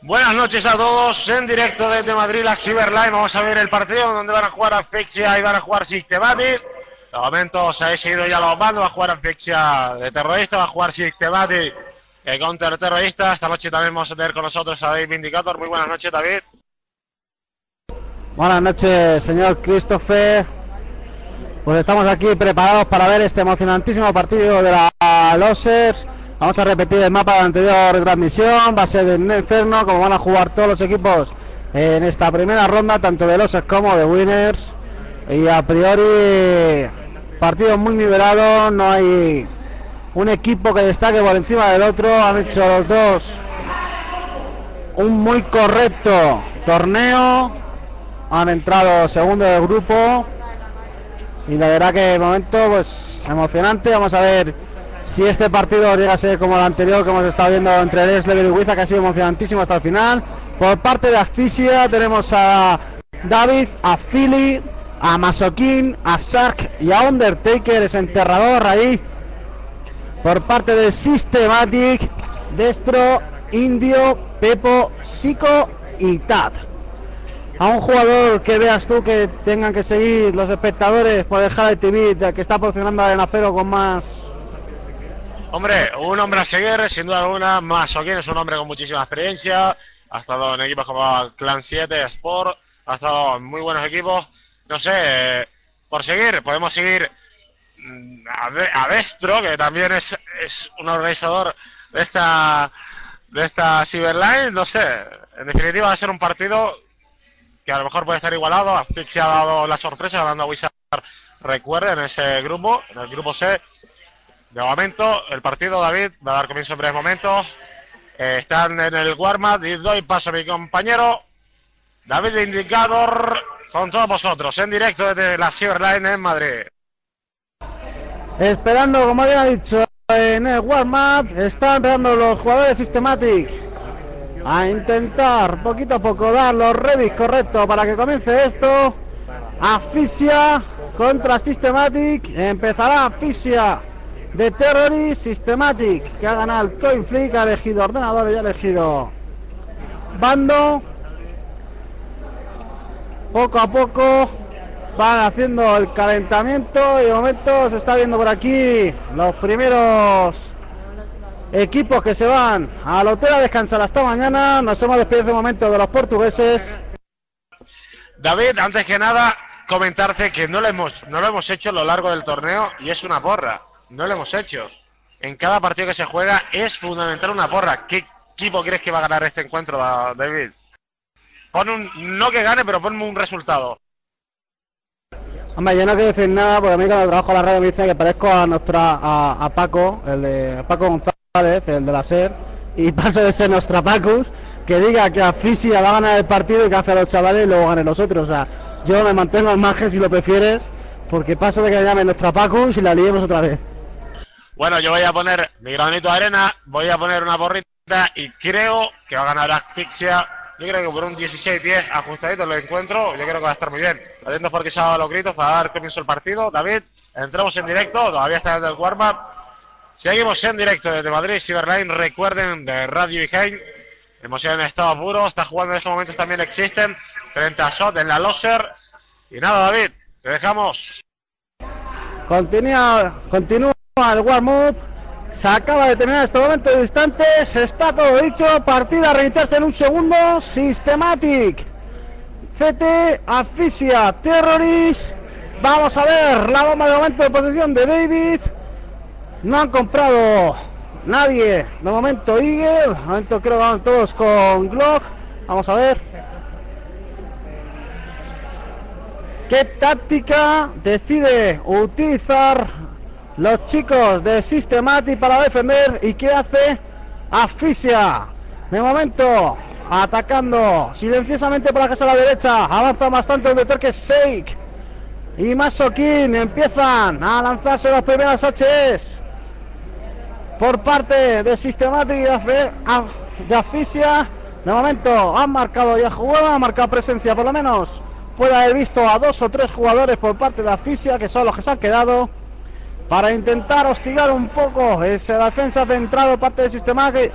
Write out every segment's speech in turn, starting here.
Buenas noches a todos, en directo desde Madrid, la Cyberline. Vamos a ver el partido donde van a jugar Asfixia y van a jugar Systematic. De momento os habéis seguido ya los bandos. Va a jugar Asfixia de terrorista, va a jugar Systematic counter terrorista. Esta noche también vamos a tener con nosotros a David Vindicator. Muy buenas noches, David. Buenas noches, señor Christopher. Pues estamos aquí preparados para ver este emocionantísimo partido de la Losers. Vamos a repetir el mapa de la anterior retransmisión. Va a ser en Inferno, como van a jugar todos los equipos en esta primera ronda, tanto de Losers como de Winners. Y a priori, partido muy nivelado. No hay un equipo que destaque por encima del otro. Han hecho los dos un muy correcto torneo. Han entrado segundo del grupo. Y la verdad que de momento, pues emocionante. Vamos a ver si este partido llega a ser como el anterior que hemos estado viendo entre Leslie y Wiza, que ha sido emocionantísimo hasta el final. Por parte de Asfixia tenemos a David, a Philly, a Masokin, a Shark y a Undertaker, es enterrador ahí. Por parte de Systematic, Destro, Indio, Pepo, Sico y Tad. A un jugador que veas tú que tengan que seguir los espectadores por el Highlight TV, que está posicionando a Arena0 con más. Hombre, un hombre a seguir, sin duda alguna. Masokin es un hombre con muchísima experiencia. Ha estado en equipos como Clan 7, Sport. Ha estado en muy buenos equipos. No sé, por seguir, podemos seguir a Destro, que también es un organizador de esta Cyberline. No sé, en definitiva va a ser un partido que a lo mejor puede estar igualado. Asfixia ha dado la sorpresa ganando a Wizard, recuerden, en ese grupo, en el grupo C. De momento, el partido, David, va a dar comienzo en breves momentos. Están en el warm-up y doy paso a mi compañero David Indicador con todos vosotros, en directo desde la Cyberline en Madrid. Esperando, como había dicho, en el warm-up, están empezando los jugadores Systematic a intentar poquito a poco dar los readies correctos para que comience esto. Asfixia contra Systematic. Empezará Asfixia de Terrorist. Systematic, que ha ganado el Coin Flip, ha elegido ordenador y ha elegido bando. Poco a poco van haciendo el calentamiento y de momento se está viendo por aquí los primeros equipos que se van al hotel a descansar hasta mañana. Nos hemos despedido de momento de los portugueses. David, antes que nada, comentarte que no lo hemos hecho a lo largo del torneo y es una porra. No lo hemos hecho. En cada partido que se juega es fundamental una porra. ¿Qué equipo crees que va a ganar este encuentro, David? No que gane, pero ponme un resultado. Hombre, yo no quiero decir nada, porque a mí cuando trabajo en la radio me dicen que parezco a Paco, el de Paco González, el de la SER, y paso de ser Nostrapacus, que diga que Asfixia va a ganar el partido y que hace a los chavales y luego ganen los otros. O sea, yo me mantengo al margen si lo prefieres, porque paso de que me llamen Nostrapacus y la liemos otra vez. Bueno, yo voy a poner mi granito de arena, voy a poner una porrita y creo que va a ganar Asfixia. Yo creo que por un 16-10 ajustadito lo encuentro. Yo creo que va a estar muy bien. Atentos porque se ha dado los gritos para dar comienzo el partido. David, entramos en directo, todavía está desde el warm-up. Seguimos en directo desde Madrid, Cyberline. Recuerden, de Radio Behind. Emoción en estado puro. Está jugando en estos momentos también Existen frente a Shot en la Loser. Y nada, David, te dejamos. Continúa el warm-up. Se acaba de terminar este momento de instantes. Está todo dicho. Partida a reiniciarse en un segundo. Systematic, CT, Asfixia, Terrorist. Vamos a ver la bomba de momento de posición de David. No han comprado nadie de momento Eagle. De momento creo que van todos con Glock. Vamos a ver qué táctica decide utilizar los chicos de Systematic para defender. ¿Y qué hace Asfixia? De momento atacando silenciosamente por la casa a la derecha. Avanza bastante el que Shake y Masokin empiezan a lanzarse las primeras HS por parte de Systematic y de Asfixia. De momento han marcado ya jugada, han marcado presencia, por lo menos puede haber visto a 2 o 3 jugadores por parte de Asfixia, que son los que se han quedado, para intentar hostigar un poco esa defensa centrada por parte de Systematic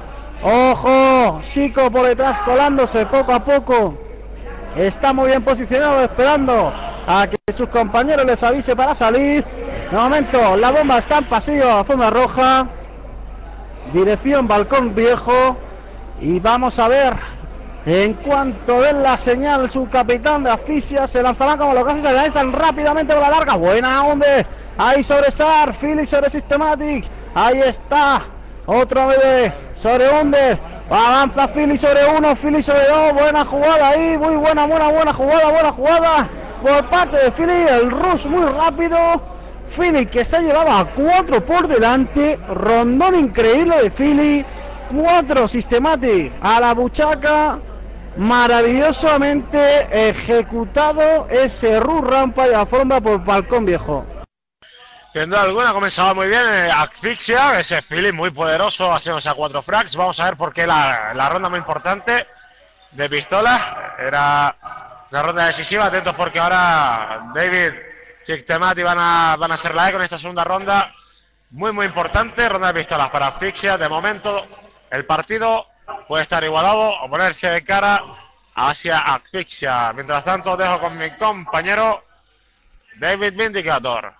Ojo, Chico por detrás colándose poco a poco. Está muy bien posicionado, esperando a que sus compañeros les avise para salir. De momento la bomba está en pasillo a zona roja, dirección Balcón Viejo, y vamos a ver, en cuanto den la señal su capitán de Asfixia, se lanzarán como los gases, se lanzan rápidamente por la larga. Buena hombre, ahí sobre Sar, Philly sobre Systematic, ahí está, otro bebé sobre Under, avanza Philly sobre uno, Philly sobre dos, buena jugada ahí, muy buena jugada por parte de Philly, el rush muy rápido, Philly que se llevaba a 4 por delante, rondón increíble de Philly, 4 Systematic a la buchaca, maravillosamente ejecutado ese rush rampa y la forma por Balcón Viejo. Sin duda alguna, comenzaba muy bien Asfixia, ese Philly muy poderoso, haciéndose a 4 frags. Vamos a ver por qué la ronda muy importante de pistolas, era una ronda decisiva. Atentos porque ahora David Systematic van a hacer la eco en esta segunda ronda, muy importante, ronda de pistolas para Asfixia. De momento el partido puede estar igualado o ponerse de cara hacia Asfixia. Mientras tanto dejo con mi compañero David Vindicator.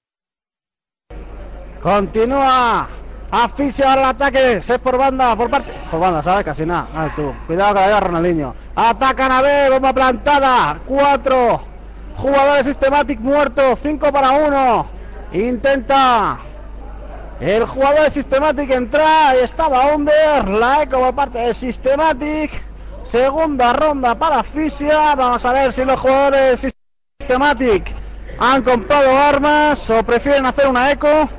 Continúa Asfixia al ataque, se por banda, ¿sabes? Casi nada. Ay, tú, cuidado que la lleva Ronaldinho. Atacan a B, bomba plantada, 4 jugadores Systematic muertos, 5 para 1. Intenta el jugador de Systematic entrar, y estaba Under, la eco por parte de Systematic. Segunda ronda para Asfixia. Vamos a ver si los jugadores Systematic han comprado armas o prefieren hacer una eco.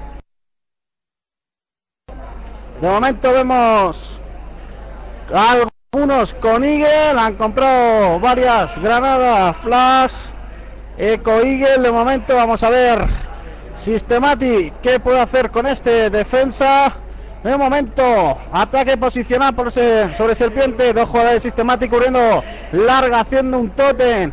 De momento vemos algunos con Eagle, han comprado varias granadas flash, eco Eagle. De momento vamos a ver Systematic qué puede hacer con este defensa. De momento ataque posicional sobre Serpiente, 2 jugadores Systematic cubriendo larga, haciendo un tótem.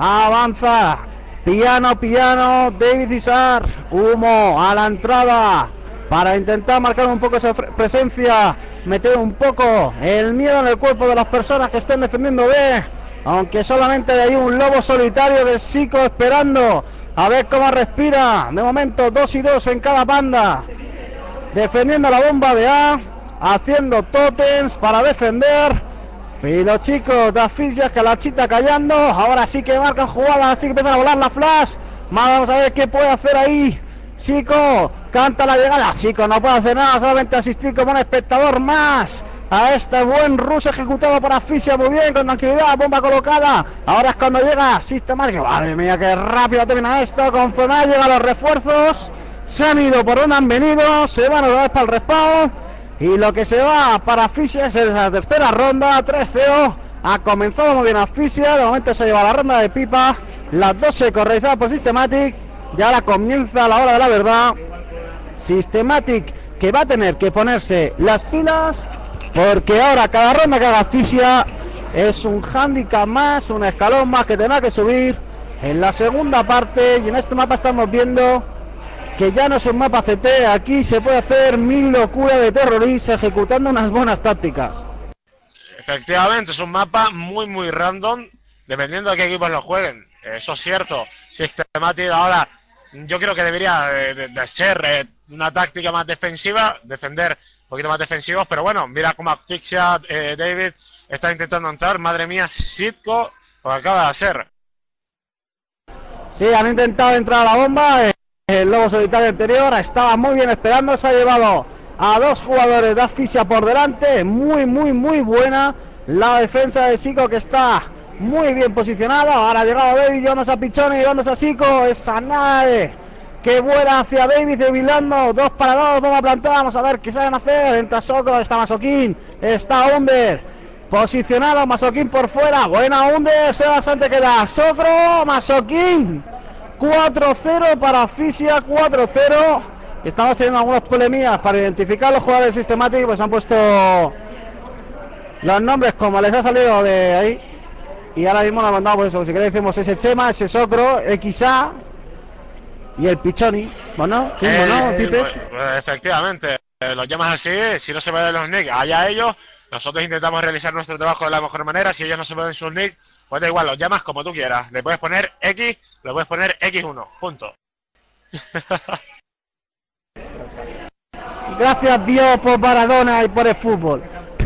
Avanza Piano, David Izar, humo a la entrada para intentar marcar un poco esa presencia, meter un poco el miedo en el cuerpo de las personas que estén defendiendo B, aunque solamente hay un lobo solitario de Zico esperando a ver cómo respira. De momento 2 y 2 en cada banda, defendiendo la bomba de A, haciendo tótems para defender. Y los chicos de Asfixia que la chita callando, ahora sí que marcan jugadas, así que empiezan a volar la flash. Vamos a ver qué puede hacer ahí Chico, canta la llegada. Chico no puede hacer nada, solamente asistir como un espectador más a este buen rush ejecutado por Asfixia. Muy bien, con tranquilidad, bomba colocada. Ahora es cuando llega Systematic. Madre mía, qué rápido termina esto. Conforme llegan los refuerzos, se han ido por donde han venido, se van otra vez para el respawn, y lo que se va para Asfixia es la tercera ronda. 3-0, ha comenzado muy bien Asfixia. De momento se lleva la ronda de pipa, las 12 realizadas por Systematic. Y ahora comienza la hora de la verdad. Systematic que va a tener que ponerse las pilas, porque ahora cada ronda que haga Asfixia es un handicap más, un escalón más que tendrá que subir en la segunda parte. Y en este mapa estamos viendo que ya no es un mapa CT, aquí se puede hacer 1000 locuras de terroristas ejecutando unas buenas tácticas. Efectivamente, es un mapa muy random, dependiendo de qué equipos lo jueguen. Eso es cierto. Systematic ahora yo creo que debería de ser una táctica más defensiva, defender un poquito más defensivos, pero bueno, mira cómo Asfixia, David está intentando entrar. Madre mía, Sitco lo acaba de hacer. Sí, han intentado entrar a la bomba. El lobo solitario anterior estaba muy bien esperando, se ha llevado a 2 jugadores de Asfixia por delante. Muy buena la defensa de Zico, que está muy bien posicionado. Ahora ha llegado David, Jonas a Pichone, llevándose a Zico. Esa nave que vuela hacia David, debilando. 2 para 2, bomba plantada. Vamos a ver qué saben hacer. Entra Socro, está Masoquín, está Under posicionado, Masoquín por fuera. Buena Under, se bastante queda Socro, Masoquín. 4-0 para Asfixia, 4-0. Estamos teniendo algunos problemillas para identificar los jugadores Systematic, pues han puesto los nombres como les ha salido de ahí. Y ahora mismo nos han mandado por eso. Si queréis decimos ese Chema, ese Socro, XA y el Pichoni. Bueno, ¿no? ¿Tipes? Efectivamente. los llamas así, si no se pueden los nicks, allá ellos, nosotros intentamos realizar nuestro trabajo de la mejor manera. Si ellos no se pueden sus nicks, pues da igual, los llamas como tú quieras, le puedes poner X, le puedes poner X1, punto. Gracias Dios por Maradona y por el fútbol.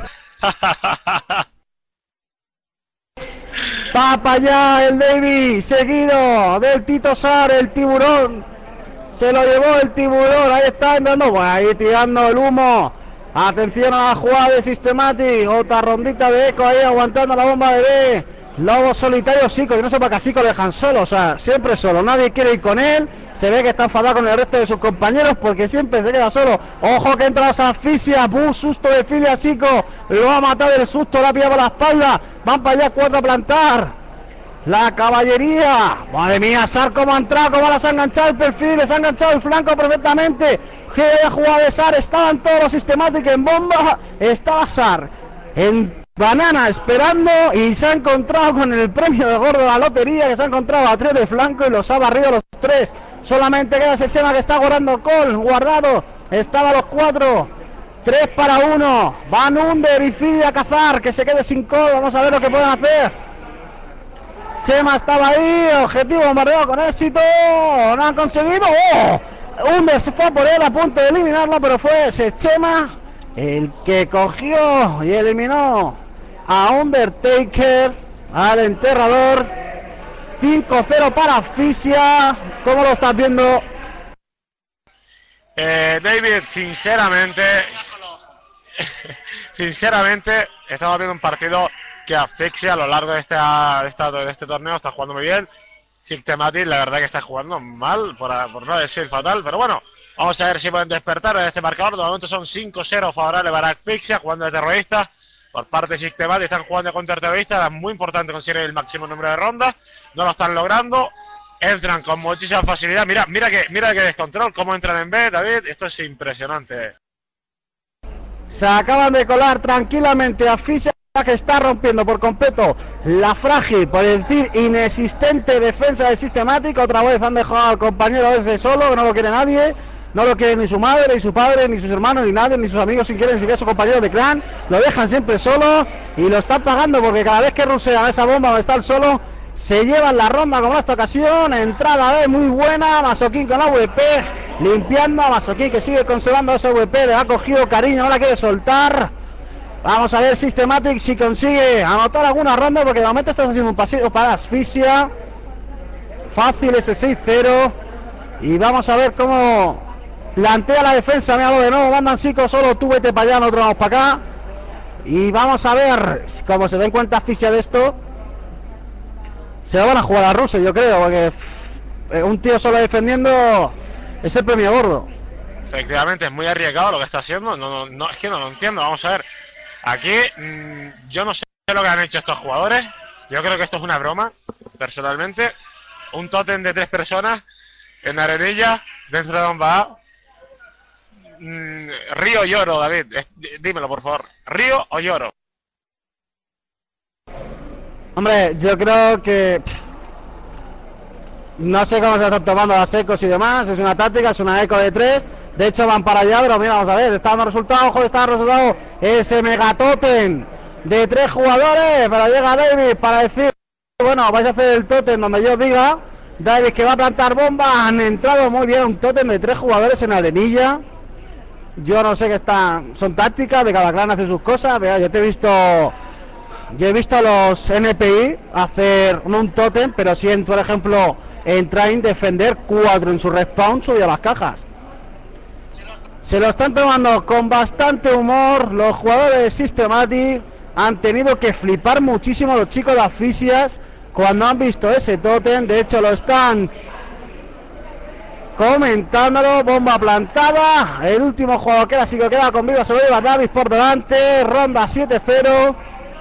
Va para allá el David, seguido del Tito Sar, el tiburón. Se lo llevó el tiburón, ahí está andando, pues ahí tirando el humo. Atención a la jugada de Systematic, otra rondita de eco ahí aguantando la bomba de B. Lobo solitario, Zico, yo no sé para qué Zico lo dejan solo, o sea, siempre solo, nadie quiere ir con él. Se ve que está enfadado con el resto de sus compañeros porque siempre se queda solo. Ojo que entra esa asfixia, susto de Filia Zico, lo va a matar el susto, la pilla por la espalda. Van para allá 4 a plantar. La caballería, madre mía, Sar cómo ha entrado, cómo las ha enganchado el perfil, les ha enganchado el flanco perfectamente. Que la jugada de Sar, estaban todos los Systematic en bomba, estaba Sar en banana esperando y se ha encontrado con el premio de gordo de la lotería, que se ha encontrado a 3 de flanco y los ha barrido los 3. Solamente queda ese Chema que está guardado, estaba los 4, 3 para 1, Van Under y Fili a cazar, que se quede sin call, vamos a ver lo que pueden hacer. Chema estaba ahí, objetivo bombardeado con éxito, no han conseguido. Under se fue por él a punto de eliminarlo, pero fue ese Chema el que cogió y eliminó a Undertaker, al enterrador. 5-0 para Asfixia. ¿Cómo lo estás viendo? David, sinceramente estamos viendo un partido que Asfixia a lo largo de este torneo está jugando muy bien. Systematic la verdad que está jugando mal, por no decir fatal, pero bueno, vamos a ver si pueden despertar en este marcador. De momento son 5-0 favorables para Asfixia, jugando de terroristas. Por parte de Systematic están jugando contra terroristas, es muy importante conseguir el máximo número de rondas, no lo están logrando, entran con muchísima facilidad. Mira que descontrol, cómo entran en B, David, esto es impresionante. Se acaban de colar tranquilamente a Asfixia, que está rompiendo por completo la frágil, por decir inexistente defensa de Systematic. Otra vez han dejado al compañero ese solo, que no lo quiere nadie. No lo quiere ni su madre, ni su padre, ni sus hermanos, ni nadie, ni sus amigos, si quieren, ni siquiera su compañero de clan. Lo dejan siempre solo y lo están pagando porque cada vez que rusean esa bomba donde está el solo, se llevan la ronda como en esta ocasión. Entrada B muy buena, Masoquín con la VP, limpiando a Masoquín, que sigue conservando esa VP, le ha cogido cariño, no la quiere soltar. Vamos a ver Systematic si consigue anotar alguna ronda, porque de momento está haciendo un paseo para Asfixia. Fácil ese 6-0. Y vamos a ver cómo plantea la defensa. Mira, de nuevo mandan Zico solo, tú vete para allá, nosotros vamos para acá. Y vamos a ver cómo se den cuenta Asfixia de esto. Se lo van a jugar a Rusia, yo creo, porque un tío solo defendiendo es el premio gordo. Efectivamente, es muy arriesgado lo que está haciendo. No, es que no lo entiendo. Vamos a ver. Aquí, yo no sé lo que han hecho estos jugadores. Yo creo que esto es una broma, personalmente. Un tótem de 3 personas en arenilla, dentro de bomba A. ¿Río o lloro, David? Dímelo, por favor. ¿Río o lloro? Hombre, yo creo que no sé cómo se están tomando las ecos y demás. Es una táctica, es una eco de 3. De hecho van para allá, pero mira, vamos a ver. Está dando resultado, ojo, está dando resultado ese megatótem de 3 jugadores. Pero llega David para decir, bueno, vais a hacer el tótem donde yo diga. David que va a plantar bomba. Han entrado muy bien, un tótem de 3 jugadores en arenilla. Yo no sé qué están, son tácticas, de cada clan hace sus cosas. Vea, yo he visto a los NPI hacer no un tótem, pero sí, por ejemplo, en Train defender 4 en su respawn subido a las cajas. Se lo están tomando con bastante humor los jugadores de Systematic. Han tenido que flipar muchísimo los chicos de Asfixias cuando han visto ese tótem. De hecho lo están comentándolo. Bomba plantada, el último jugador que así que queda con vida, se lo lleva Davis por delante. Ronda 7-0.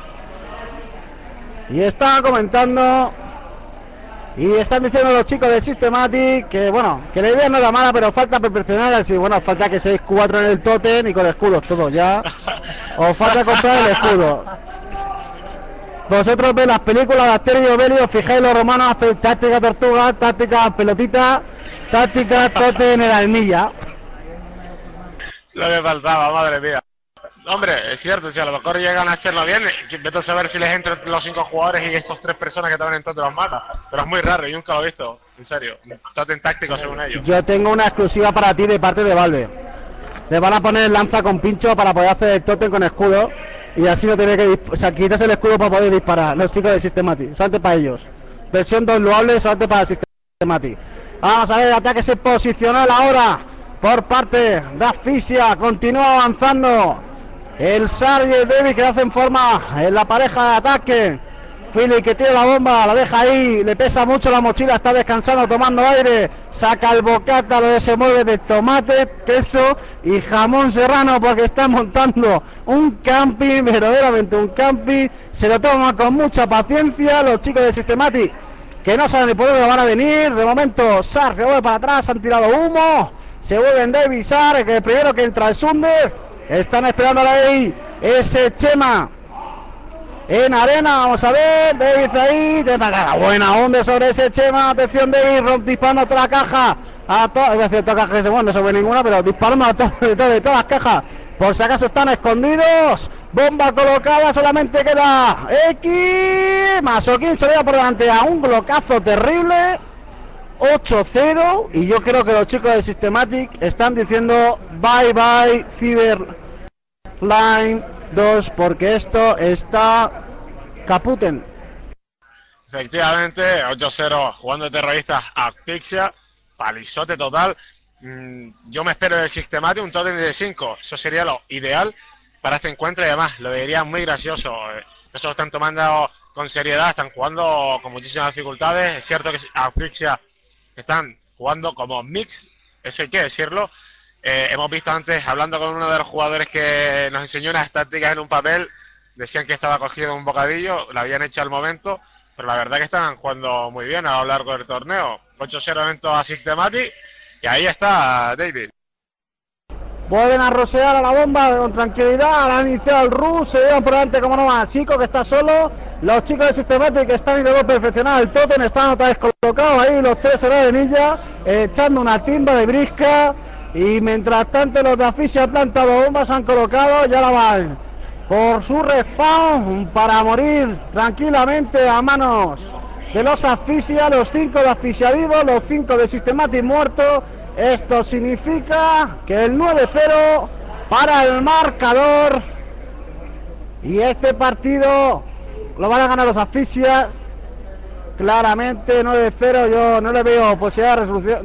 Y están comentando y están diciendo los chicos de Systematic que bueno, que la idea no era mala, pero falta perfeccionar. Así, bueno, falta que seáis 4 en el tótem y con escudos todo ya. Os falta comprar el escudo. Vosotros veis las películas de Asterio Belio, fijáis los romanos hacen táctica tortuga, táctica pelotita, táctica tótem en la armilla. Lo que faltaba, madre mía. Hombre, es cierto, si a lo mejor llegan a hacerlo bien, vete a saber si les entran los 5 jugadores y esas 3 personas que estaban en todos los mata. Pero es muy raro, yo nunca lo he visto, en serio. Totem táctico según ellos. Yo tengo una exclusiva para ti de parte de Valve. Le van a poner lanza con pincho para poder hacer el totem con escudo. Y así no tiene que... O sea, quitas el escudo para poder disparar. Los chicos de Systematic, solamente para ellos. Versión downloadable solamente para Systematic. Vamos a ver, el ataque se posicionó ahora por parte de Asfixia. Continúa avanzando el Sar y el David, que hacen forma en la pareja de ataque. Philly que tiene la bomba, la deja ahí, le pesa mucho la mochila, está descansando, tomando aire, saca el bocata, lo desenvuelve de tomate, queso y jamón serrano, porque está montando un camping, verdaderamente un camping. Se lo toma con mucha paciencia los chicos de Systematic, que no saben ni por dónde van a venir. De momento Sar se vuelve para atrás, han tirado humo, se vuelven David y Sar, que el primero que entra es Sunder. Están esperando ahí ese Chema en arena. Vamos a ver, David ahí, buena onda sobre ese Chema. Atención, David disparando a toda la caja, a toda la caja que se mueve, no se ve ninguna, pero disparando a todas las cajas, por si acaso están escondidos. Bomba colocada, solamente queda X. Masoquín se le da por delante a un blocazo terrible. 8-0, y yo creo que los chicos de Systematic están diciendo bye bye Cyberline 2, porque esto está caputen. Efectivamente, 8-0 jugando de terroristas a Asfixia, palizote total. Yo me espero de Systematic un totem de 5, eso sería lo ideal para este encuentro, y además lo vería muy gracioso. No se lo están tomando con seriedad, están jugando con muchísimas dificultades. Es cierto que Asfixia están jugando como mix, eso hay que decirlo. Hemos visto antes, hablando con uno de los jugadores que nos enseñó unas tácticas en un papel, decían que estaba cogido un bocadillo, lo habían hecho al momento, pero la verdad que están jugando muy bien a lo largo del torneo. 8-0 evento a Systematic, y ahí está David. Vuelven a rosear a la bomba con tranquilidad, han iniciado el rush, se llevan por delante como no va Chico, que está solo. Los chicos de Systematic que están intentando perfeccionar el totem, están otra vez colocados ahí los 3 héroes de Ninja, echando una timba de brisca. Y mientras tanto los de Asfixia han plantado bombas, han colocado, ya la van por su respawn para morir tranquilamente a manos de los Asfixia. Los 5 de Asfixia vivos, los 5 de Systematic muertos. Esto significa que el 9-0 para el marcador, y este partido lo van a ganar los Asfixia claramente. 9-0, yo no le veo posibilidad de resolución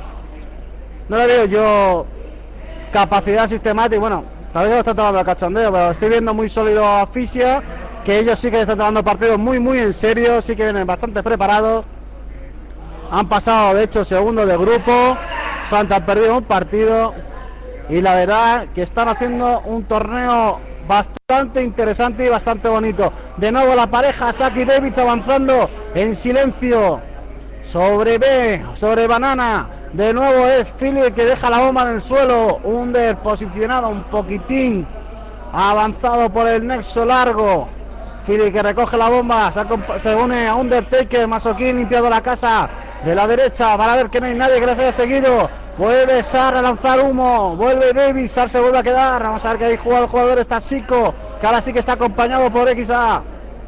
no le veo yo capacidad Systematic. Bueno, tal vez lo está tomando el cachondeo, pero estoy viendo muy sólido a Asfixia, que ellos sí que están tomando partidos muy en serio, sí que vienen bastante preparados. Han pasado de hecho segundo de grupo, Santa han perdido un partido, y la verdad que están haciendo un torneo bastante interesante y bastante bonito. De nuevo la pareja Saki David avanzando en silencio sobre B, sobre Banana. De nuevo es Philly que deja la bomba en el suelo. Under posicionado un poquitín avanzado por el nexo largo. Philly que recoge la bomba, se une a Undertaker. Masoquín limpiando la casa de la derecha para ver que no hay nadie que les haya seguido. Vuelve Sar a lanzar humo, vuelve Davis, Sar se vuelve a quedar. Vamos a ver que ahí juega el jugador, está Chico, que ahora sí que está acompañado por XA.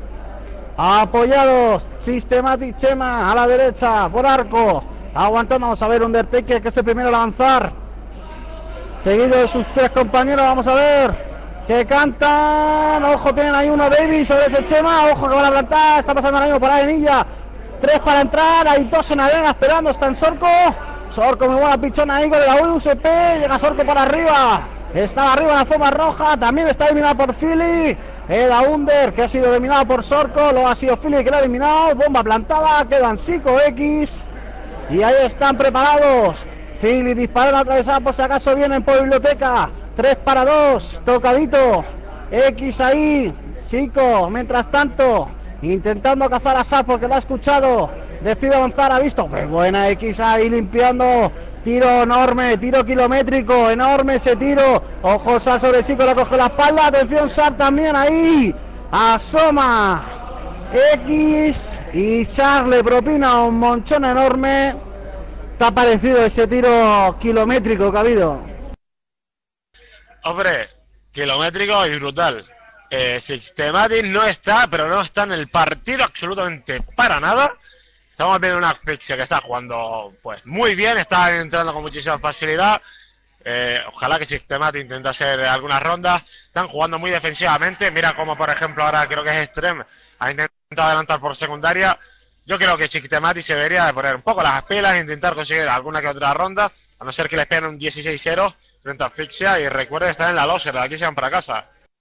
Apoyados Systematic, Chema a la derecha por Arco, aguantando. Vamos a ver Undertaker, que es el primero a avanzar, seguido de sus 3 compañeros. Vamos a ver que cantan. Ojo, tienen ahí uno Davis sobre ese Chema, ojo que van a plantar. Está pasando ahora mismo por Arenilla, 3 para entrar, hay 2 en arena esperando. Está en Sorco, Sorco muy buena pichona ahí con la UCP, llega Sorco para arriba, está arriba en la zona roja, también está eliminado por Philly. Era Under, que ha sido eliminado por Sorco, luego ha sido Philly que lo ha eliminado. Bomba plantada, quedan Chico X, y ahí están preparados. Philly disparando atravesada por si acaso vienen por biblioteca. 3 para 2, tocadito X ahí. Chico, mientras tanto, intentando cazar a Sar porque lo ha escuchado, decide avanzar, ha visto, pues buena X ahí limpiando. Tiro enorme, tiro kilométrico, enorme ese tiro. Ojo, Sar sobre Chico, le coge la espalda. Atención, Sar también ahí. Asoma X y Sar le propina un monchón enorme. Está parecido ese tiro kilométrico que ha habido. Hombre, kilométrico y brutal. Systematic no está, pero no está en el partido absolutamente para nada. Estamos viendo una asfixia que está jugando pues muy bien, está entrando con muchísima facilidad. Ojalá que Systematic intente hacer algunas rondas. Están jugando muy defensivamente. Mira como por ejemplo ahora creo que es Extreme ha intentado adelantar por secundaria. Yo creo que Systematic se debería de poner un poco las pilas e intentar conseguir alguna que otra ronda, a no ser que les peguen un 16-0 frente a Asfixia. Y recuerden estar en la loser, de aquí se van para casa.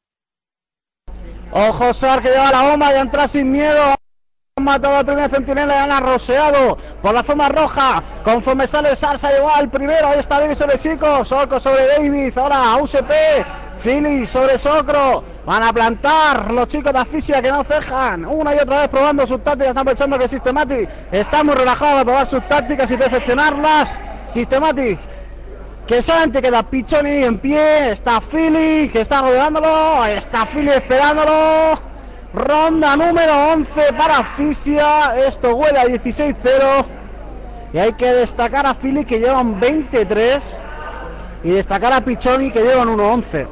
Ojo, Sar, que lleva la bomba y entra sin miedo. Han matado al primer centinela y han arroseado por la zona roja. Conforme sale Sar, se ha llevado al primero. Ahí está David sobre Sico, Socro sobre David. Ahora USP, Philly sobre Socro. Van a plantar los chicos de Asfixia que no cejan. Una y otra vez probando sus tácticas. Están pensando que Systematic está muy relajado a probar sus tácticas y perfeccionarlas. Systematic, que solamente queda Pichoni en pie. Está Philly, que está rodeándolo. Está Philly esperándolo. Ronda número 11 para Asfixia. Esto huele a 16-0. Y hay que destacar a Philly, que llevan 23. Y destacar a Pichoni, que llevan 1-11.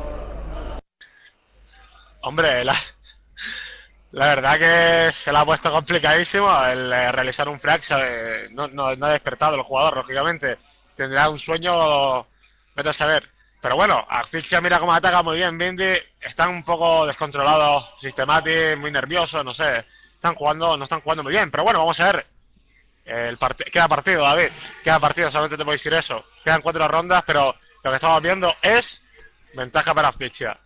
Hombre, la verdad que se le ha puesto complicadísimo el realizar un frag. No ha despertado el jugador, lógicamente. Tendrá un sueño, vete a saber. Pero bueno, Asfixia mira cómo ataca muy bien Bindi. Están un poco descontrolados Systematic, muy nerviosos, no sé. No están jugando muy bien. Pero bueno, vamos a ver. Queda partido, David. Queda partido, solamente te puedo decir eso. Quedan 4 rondas, pero lo que estamos viendo es ventaja para Asfixia.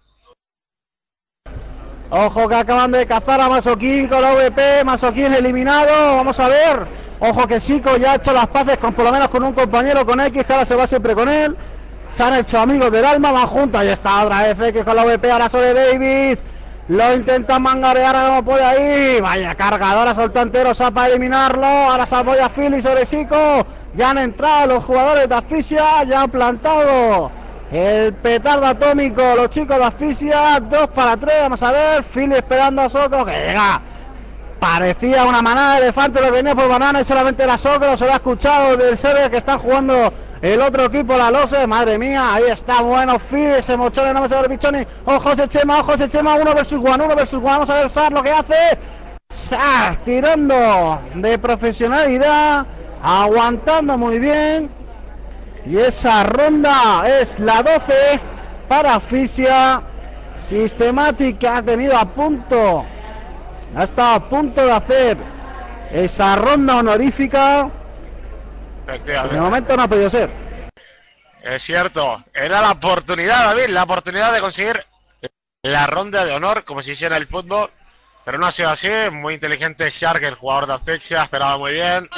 Ojo que acaban de cazar a Masoquín con la VP. Masoquín eliminado. Vamos a ver. Ojo que Sico ya ha hecho las paces por lo menos con un compañero, con X, que ahora se va siempre con él. Se han hecho amigos del alma, van juntos. Ahí está otra vez X con la VP, ahora sobre David. Lo intentan mangarear, ahora no puede ahí. Vaya cargadora, soltó entero para eliminarlo. Ahora se apoya Philly sobre Sico. Ya han entrado los jugadores de Asfixia, ya han plantado el petardo atómico los chicos de Asfixia. 2 para 3, vamos a ver. Philly esperando a Socro, que llega. Parecía una manada de elefantes lo que venía por banana y solamente era Socro. Se lo ha escuchado del server que están jugando el otro equipo, la Lose. Madre mía, ahí está, bueno, Philly, ese mochone, no me se Pichoni. Ojo ese Chema, 1 versus 1, vamos a ver Sar lo que hace. Sar tirando de profesionalidad, aguantando muy bien. Y esa ronda es la 12 para Asfixia. Systematic, que ha tenido ha estado a punto de hacer esa ronda honorífica. De momento no ha podido ser. Es cierto, era la oportunidad, David, la oportunidad de conseguir la ronda de honor, como si hiciera el fútbol, pero no ha sido así. Muy inteligente Shark, el jugador de Asfixia, esperaba muy bien.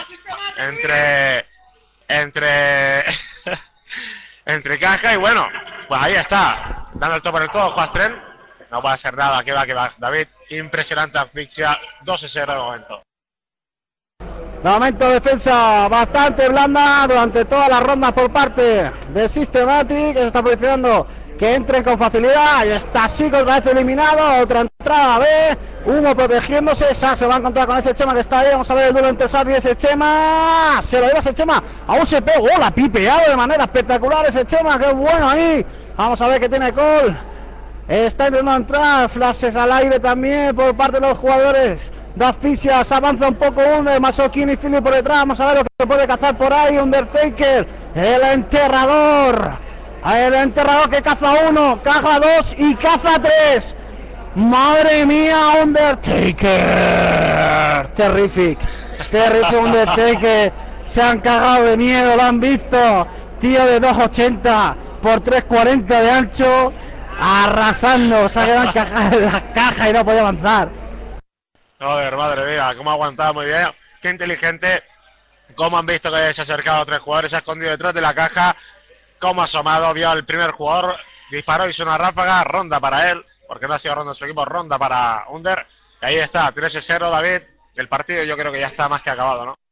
Entre caja y bueno, pues ahí está, dando el tope en el todo, Juastren. No puede hacer nada, que va, David. Impresionante Asfixia, 2-0 de momento. De momento defensa bastante blanda durante todas las rondas por parte de Systematic, que se está posicionando que entren con facilidad. Ahí está Sico, otra vez eliminado. Otra entrada B, Humo protegiéndose. Sar se va a encontrar con ese Chema que está ahí. Vamos a ver el duelo entre Sar y ese Chema. Se lo lleva ese Chema a USP. ¡Oh, la pipeado de manera espectacular ese Chema! ¡Qué bueno ahí! Vamos a ver que tiene Cole. Está intentando entrar, flashes al aire también por parte de los jugadores de Asfixia. Se avanza un poco Masoquín y Philly por detrás. Vamos a ver lo que se puede cazar por ahí. Undertaker, el enterrador que caza 1, caza 2 y caza 3. Madre mía, Undertaker. Terrific Undertaker. Se han cagado de miedo, lo han visto. Tío de 2,80 por 3,40 de ancho, arrasando. Se ha quedado encajado en la caja y no podía avanzar. Joder, madre mía, cómo ha aguantado muy bien. Qué inteligente. Cómo han visto que se ha acercado a 3 jugadores, se ha escondido detrás de la caja. Cómo ha asomado, vio al primer jugador, disparó, hizo una ráfaga, ronda para él, porque no ha sido ronda de su equipo, ronda para Under. Y ahí está, 13-0, David. El partido yo creo que ya está más que acabado, ¿no?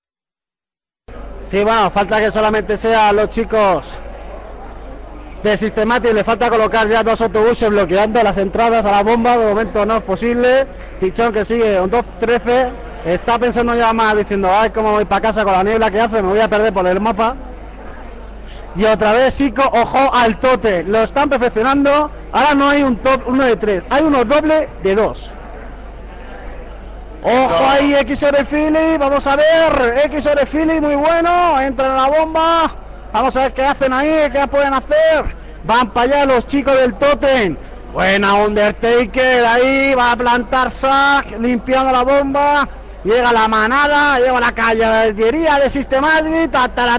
Sí, bueno, falta que solamente sean los chicos de Systematic. Le falta colocar ya 2 autobuses bloqueando las entradas a la bomba. De momento no es posible. Pichón, que sigue un 2-13, está pensando ya más, diciendo: ay, cómo voy para casa con la niebla que hace, me voy a perder por el mapa. Y otra vez Sico, ojo al tote. Lo están perfeccionando. Ahora no hay un top 1 de 3, hay uno doble de 2. Ojo ahí, X sobre Philly. Vamos a ver, X sobre Philly, muy bueno. Entra en la bomba. Vamos a ver qué hacen ahí, qué pueden hacer. Van para allá los chicos del Totem. Buena Undertaker, ahí va a plantar Zack, limpiando la bomba. Llega la manada, llega la caballería de Systematic.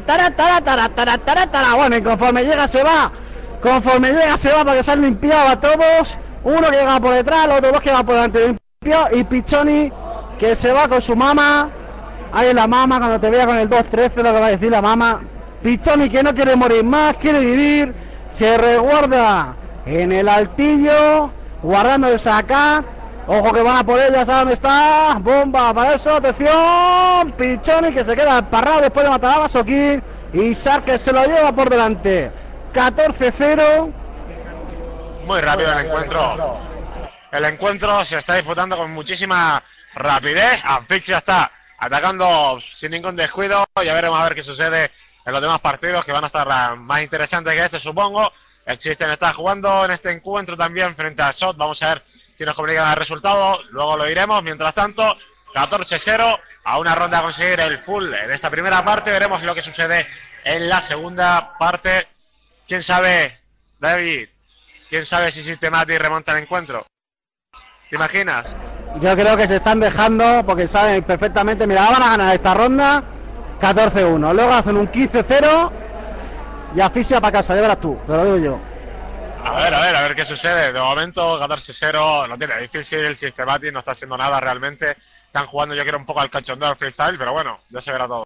Bueno, y conforme llega se va porque se han limpiado a todos. Uno que llega por detrás, los otros dos que van por delante limpio. Y Pichoni que se va con su mamá. Ahí la mamá, cuando te vea con el 2-13, lo que va a decir la mamá. Pichoni que no quiere morir más, quiere vivir. Se resguarda en el altillo, guardando el saca. Ojo que van a por ella, ¿sabe dónde está? Bomba para eso, atención. Pichoni que se queda parado después de matar a Masokin. Y Zack que se lo lleva por delante. 14-0. Muy rápido el encuentro. El encuentro se está disputando con muchísima rapidez. Asfixia está atacando sin ningún descuido. Ya veremos a ver qué sucede en los demás partidos, que van a estar más interesantes que este, supongo. Existen está jugando en este encuentro también frente a SOT. Vamos a ver si nos comunican el resultado. Luego lo iremos. Mientras tanto, 14-0 a una ronda a conseguir el full en esta primera parte. Veremos lo que sucede en la segunda parte. ¿Quién sabe, David? ¿Quién sabe si Systematic remonta el encuentro? ¿Te imaginas? Yo creo que se están dejando porque saben perfectamente. Mira, van a ganar esta ronda 14-1. Luego hacen un 15-0 y Asfixia para casa. Ya verás tú, te lo digo yo. A ver qué sucede. De momento 14-0 no tiene difícil. El Systematic no está haciendo nada realmente. Están jugando, yo quiero un poco al cachondeo, al freestyle, pero bueno, ya se verá todo.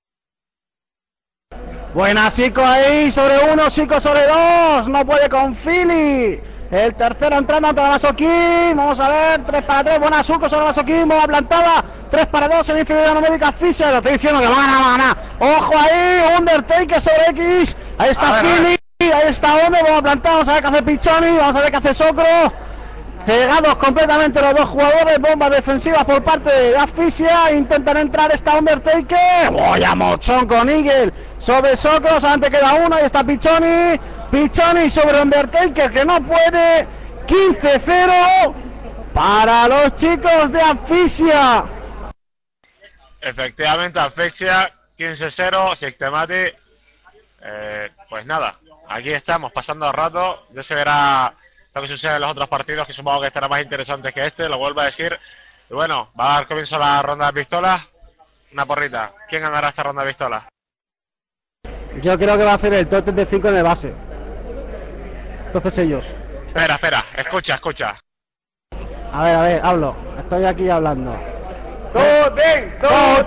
Buena Sico ahí, sobre 1, Sico sobre 2, no puede con Philly. El tercero entrando ante Masokin. Vamos a ver, 3 para 3, buena Suco sobre Masokin, bomba plantada. 3 para 2 en inferioridad numérica Asfixia. Lo estoy diciendo que van a ganar. Ojo ahí, Undertaker sobre X. Ahí está Philly, ahí está Hombre, bomba plantada. Vamos a ver qué hace Pichoni, vamos a ver qué hace Socro. Cegados completamente los dos jugadores. Bombas defensivas por parte de Asfixia. Intentan entrar, está Undertaker. Voy a mochón con Eagle sobre Socro, solamente queda uno. Ahí está Pichoni. Pichoni sobre Undertaker que no puede. 15-0 para los chicos de Asfixia. Efectivamente, Asfixia 15-0, Systematic. Pues nada, aquí estamos pasando el rato. Ya se verá lo que sucede en los otros partidos, que supongo que estará más interesante que este, lo vuelvo a decir. Y bueno, va a dar comienzo a la ronda de pistolas. Una porrita, ¿quién ganará esta ronda de pistolas? Yo creo que va a hacer el Totem de 5 en el base. Entonces ellos. Espera, escucha. A ver, hablo. Estoy aquí hablando. ¡Totem!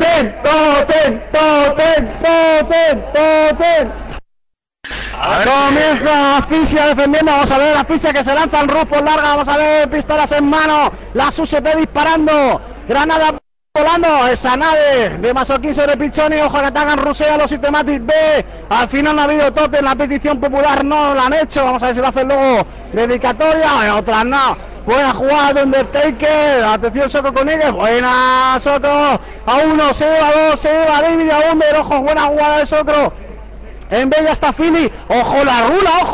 Comienza Asfixia defendiendo. Vamos a ver Asfixia que se lanza en rush por larga. Vamos a ver pistolas en mano. Las USP disparando. Granada volando. Esa nave de Masokin sobre Pichoni. Ojo que atacan Rusea los Systematic B. Al final no ha habido totem. La petición popular no la han hecho. Vamos a ver si lo hacen luego. Dedicatoria. Otras no. Buena jugada de Undertaker. Atención Socro con Eagle. Buena Socro. A 1, se lleva 2, se lleva David a Bomber. Ojo, buena jugada de Socro. En Bella está Philly. Ojo la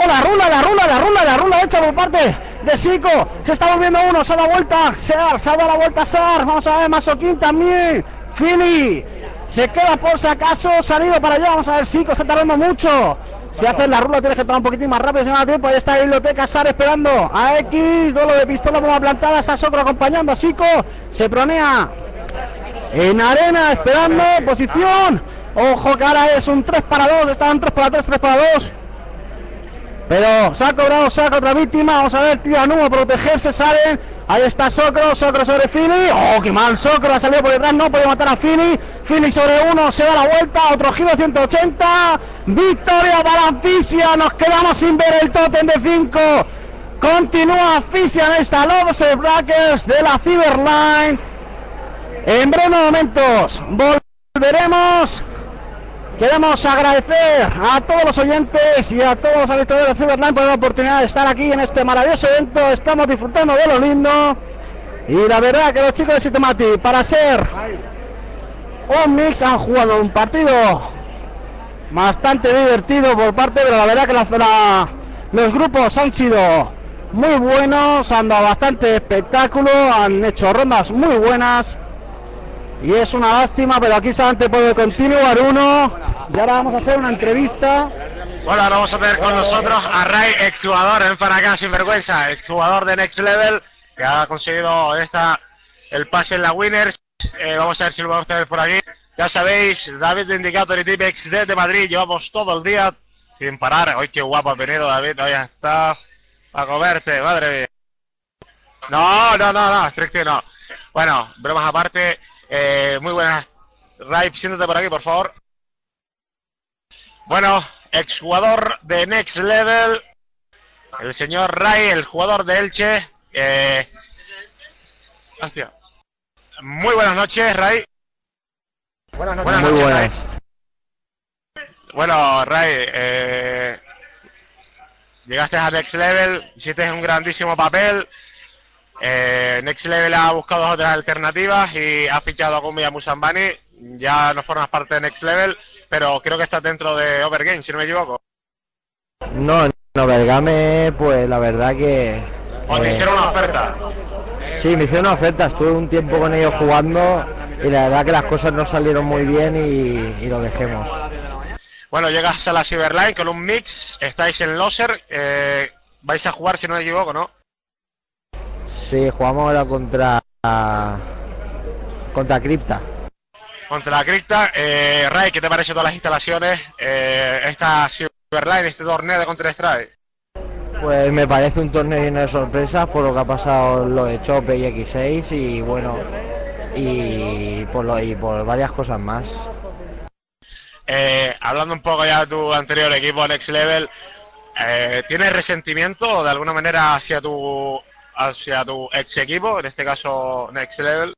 rula hecha por parte de Sico. Se está volviendo uno. Se da la vuelta. Se ha dado la vuelta Sar. Vamos a ver Masokin también. Philly se queda por si acaso. Salido para allá. Vamos a ver Sico. Está tardando mucho. Si haces la rula tienes que tomar un poquitín más rápido. Si no da tiempo. Ahí está la biblioteca Sar esperando a X. Duelo de pistola como plantada. Está Socro acompañando a Sico. Se pronea en arena esperando posición. Ojo que ahora es un 3 para 2. Estaban 3 para 3, 3 para 2. Pero se ha cobrado Zack otra víctima. Vamos a ver, tira Numo, protegerse, salen. Ahí está Socro sobre Philly. Oh, qué mal Socro, ha salido por detrás, no puede matar a Philly. Philly sobre 1, se da la vuelta, otro giro 180. Victoria para Asfixia, nos quedamos sin ver el Totem de 5. Continúa Asfixia en esta Love Brackers de la Cyberline. En breves momentos volveremos. Queremos agradecer a todos los oyentes y a todos los habituales de Cyberline por la oportunidad de estar aquí en este maravilloso evento. Estamos disfrutando de lo lindo. Y la verdad que los chicos de Systematic, para ser un mix, han jugado un partido bastante divertido por parte, pero la verdad que los grupos han sido muy buenos, han dado bastante espectáculo, han hecho rondas muy buenas y es una lástima, pero aquí solamente puede continuar uno. Y ahora vamos a hacer una entrevista. Bueno, ahora vamos a tener con nosotros a Ray, exjugador en Fanacán Sinvergüenza, exjugador de Next Level, que ha conseguido el pase en la Winners. Vamos a ver si lo vamos a tener por aquí. Ya sabéis, David de Indicator y Tipex desde Madrid, llevamos todo el día sin parar. Hoy qué guapo ha venido David, hoy está a comerte, madre mía. No, Strictly no. Bueno, bromas aparte, muy buenas. Ray, siéntate por aquí, por favor. Bueno, exjugador de Next Level, el señor Ray, el jugador de Elche. Hostia. Muy buenas noches, Ray. Buenas noches. Buenas Muy noches, buenas. Ray. Bueno, Ray, llegaste a Next Level, hiciste un grandísimo papel. Next Level ha buscado otras alternativas y ha fichado a Gumia Musambani. Ya no formas parte de Next Level, pero creo que estás dentro de Overgame, si no me equivoco. No, en Overgame, pues la verdad que... O te hicieron una oferta. Sí, me hicieron una oferta, estuve un tiempo con ellos jugando y la verdad que las cosas no salieron muy bien y lo dejemos. Bueno, llegas a la Cyberline con un mix, estáis en Loser, vais a jugar, si no me equivoco, ¿no? Sí, jugamos ahora contra Crypta. Contra la Cripta. Ray, ¿qué te parece todas las instalaciones? Esta Cyberline, este torneo de Counter-Strike. Pues me parece un torneo lleno de sorpresas por lo que ha pasado lo de Chope y X6 y bueno, y por varias cosas más. Hablando un poco ya de tu anterior equipo, Next Level, ¿tienes resentimiento de alguna manera hacia tu ex equipo, en este caso Next Level?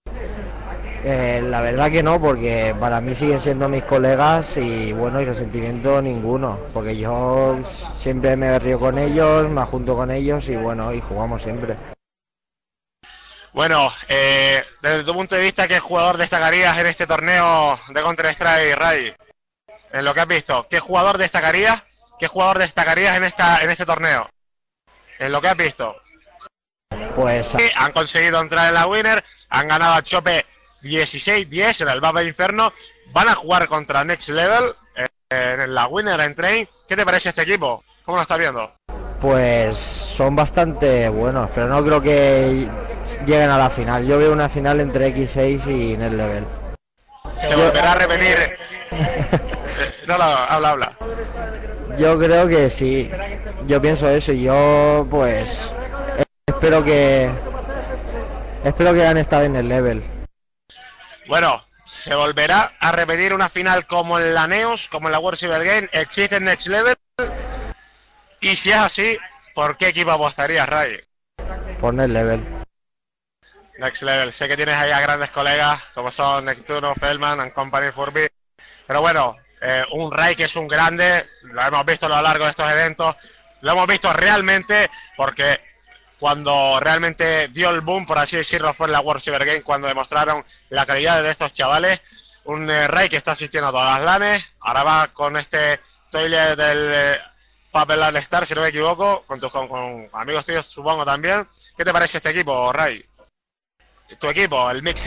La verdad que no, porque para mí siguen siendo mis colegas y bueno, y resentimiento ninguno, porque yo siempre me río con ellos, me junto con ellos y bueno, y jugamos siempre. Bueno, desde tu punto de vista, ¿qué jugador destacarías en este torneo de Counter-Strike, Ray? En lo que has visto, ¿qué jugador destacarías en este torneo? En lo que has visto. Pues Han conseguido entrar en la Winner, han ganado a Chope 16-10 en el Baba Inferno, van a jugar contra Next Level en la Winner en Train. ¿Qué te parece este equipo? ¿Cómo lo estás viendo? pues son bastante buenos, pero no creo que lleguen a la final. Yo veo una final entre X6 y Next Level. Se volverá a repetir. No, habla. Yo creo que sí, yo pienso eso y yo pues espero que gane esta vez Next Level. Bueno, se volverá a repetir una final como en la Neos, como en la World Cyber Game. ¿Existe Next Level? Y si es así, ¿por qué equipo apostarías, Ray? Por Next Level. Next Level. Sé que tienes ahí a grandes colegas como son Nectuno, Feldman and Company Furby. Pero bueno, un Ray que es un grande, lo hemos visto a lo largo de estos eventos. Lo hemos visto realmente porque cuando realmente dio el boom, por así decirlo, fue en la World Cyber Game, cuando demostraron la calidad de estos chavales. Un Ray que está asistiendo a todas las LANes, ahora va con este toilet del Papel All Star, si no me equivoco, con amigos tuyos supongo también. ¿Qué te parece este equipo, Ray? Tu equipo, el Mix.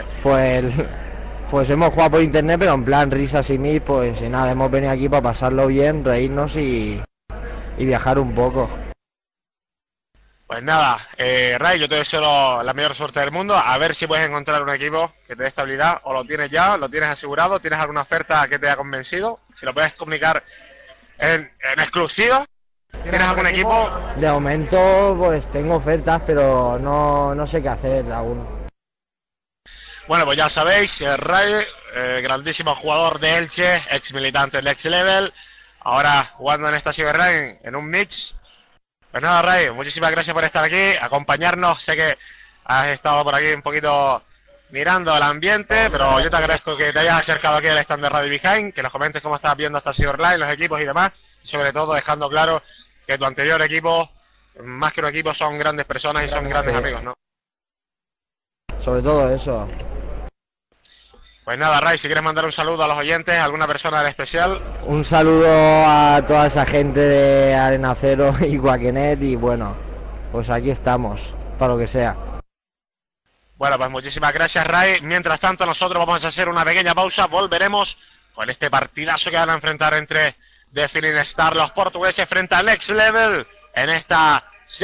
Pues hemos jugado por internet, pero en plan risas y mil, pues y nada, hemos venido aquí para pasarlo bien, reírnos y viajar un poco. Pues nada, Ray, yo te deseo la mayor suerte del mundo. A ver si puedes encontrar un equipo que te dé estabilidad, o lo tienes ya, lo tienes asegurado, tienes alguna oferta que te haya convencido. Si lo puedes comunicar en exclusiva. ¿Tienes algún equipo? De momento, pues tengo ofertas, pero no sé qué hacer aún. Bueno, pues ya sabéis, Ray, grandísimo jugador de Elche, ex militante del Next Level, ahora jugando en esta Cyberline en un mix. Pues nada, Ray, muchísimas gracias por estar aquí, acompañarnos. Sé que has estado por aquí un poquito mirando el ambiente, pero yo te agradezco que te hayas acercado aquí al stand de Radio Behind, que nos comentes cómo estás viendo esta Cyberline, los equipos y demás, y sobre todo dejando claro que tu anterior equipo, más que un equipo, son grandes personas y son grandes amigos, ¿no? Sobre todo eso. Pues nada, Ray, si quieres mandar un saludo a los oyentes, a alguna persona en especial. Un saludo a toda esa gente de Arena Cero y Guaquenet y bueno, pues aquí estamos, para lo que sea. Bueno, pues muchísimas gracias, Ray. Mientras tanto, nosotros vamos a hacer una pequeña pausa. Volveremos con este partidazo que van a enfrentar entre The Feeling Star, los portugueses, frente a Next Level en esta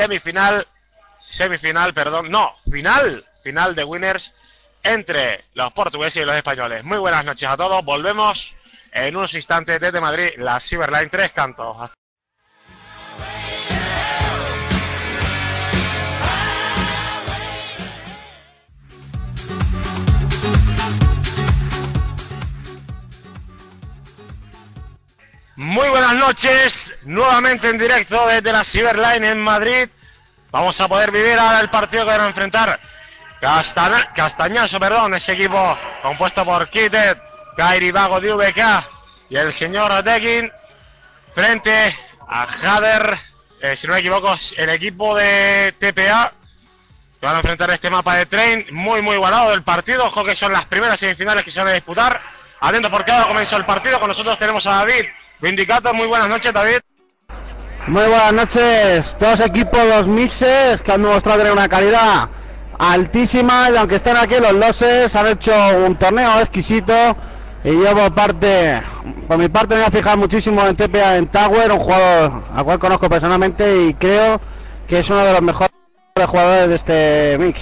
final de Winners entre los portugueses y los españoles. Muy buenas noches a todos. Volvemos en unos instantes desde Madrid, la Cyberline Tres Cantos. Muy buenas noches, nuevamente en directo desde la Cyberline en Madrid. Vamos a poder vivir ahora el partido que van a enfrentar Castañaso, ese equipo compuesto por Kitted, Kairi, Vago de VK y el señor Dekin, frente a Hader, si no me equivoco, el equipo de TPA, que van a enfrentar este mapa de Train. Muy igualado el partido. Ojo que son las primeras semifinales que se van a disputar. Atentos porque ahora comenzó el partido. Con nosotros tenemos a David Vindicator. Muy buenas noches, David. Muy buenas noches. Dos equipos, los mixers, que han demostrado tener una calidad altísima, y aunque estén aquí los losers, han hecho un torneo exquisito. Y yo por mi parte me voy a fijar muchísimo en TPA, en Tower, un jugador al cual conozco personalmente y creo que es uno de los mejores jugadores de este mix.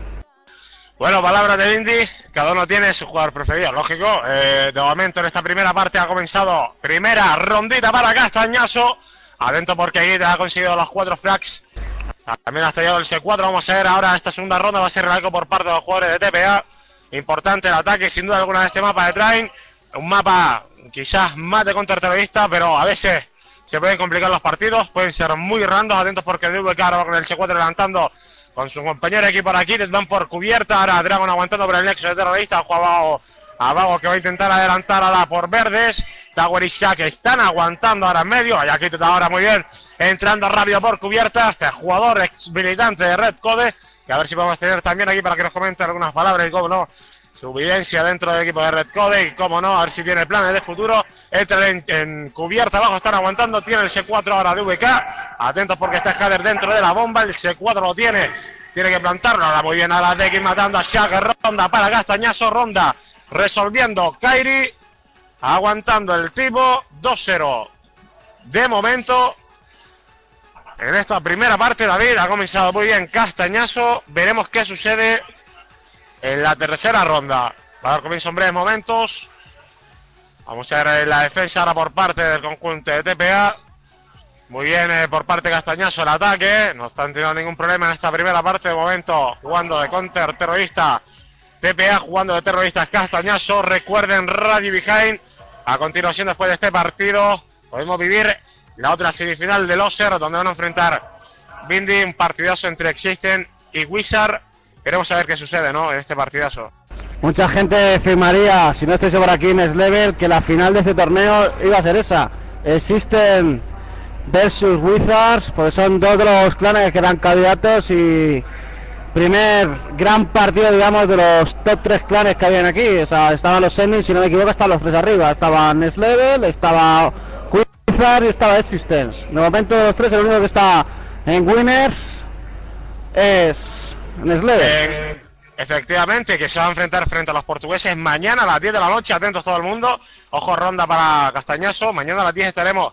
Bueno, palabras de Vindy, cada uno tiene su jugador preferido, lógico. De momento en esta primera parte ha comenzado primera rondita para Castañaso. Atento porque aquí ha conseguido los 4 frags. También ha estallado el C4. Vamos a ver ahora esta segunda ronda. Va a ser algo por parte de los jugadores de TPA. Importante el ataque sin duda alguna de este mapa de Train. Un mapa quizás más de contraterrorista, pero a veces se pueden complicar los partidos. Pueden ser muy randos. Atentos porque el VK ahora va con el C4 adelantando con su compañero aquí por aquí. Les dan por cubierta. Ahora Dragon aguantando por el nexo de terrorista. Juega a Vago que va a intentar adelantar ahora por verdes. Tower y Shaq están aguantando ahora en medio. Y aquí está ahora muy bien entrando rápido por cubierta este jugador ex militante de Red Code, que a ver si podemos tener también aquí para que nos comente algunas palabras y cómo no su vivencia dentro del equipo de Red Code y cómo no, a ver si tiene planes de futuro. Entra en cubierta abajo, están aguantando, tiene el C4 ahora de VK. Atentos porque está Hader dentro de la bomba, el C4 lo tiene que plantarlo. Ahora muy bien ahora Dekin matando a Shaq. Ronda para Castañaso, ronda resolviendo Kairi, aguantando el tipo. 2-0 de momento en esta primera parte. David, ha comenzado muy bien Castañaso. Veremos qué sucede en la tercera ronda. Va a dar comienzo en breves momentos. Vamos a ver la defensa ahora por parte del conjunto de TPA. Muy bien por parte de Castañaso el ataque. No están teniendo ningún problema en esta primera parte de momento, jugando de counter terrorista TPA, jugando de terroristas Castañaso. Recuerden Radio Behind. A continuación, después de este partido, podemos vivir la otra semifinal de Loser, donde van a enfrentar Vindy, un partidazo entre Existen y Wizard. Queremos saber qué sucede, ¿no?, en este partidazo. Mucha gente firmaría, si no estuviese por aquí en Next Level, que la final de este torneo iba a ser esa. Existen versus Wizards, porque son dos de los clanes que eran candidatos y primer gran partido, digamos, de los top 3 clanes que habían aquí. O sea, estaban los Sending, si no me equivoco, estaban los 3 arriba. Estaba Next Level, estaba Wizards y estaba Existence. De momento de los 3, el único que está en Winners es Next Level. Efectivamente, que se va a enfrentar frente a los portugueses mañana a las 10 de la noche. Atentos todo el mundo. Ojo, ronda para Castañaso. Mañana a las 10 estaremos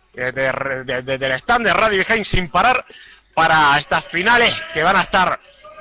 del stand de Radio Behind sin parar para estas finales que van a estar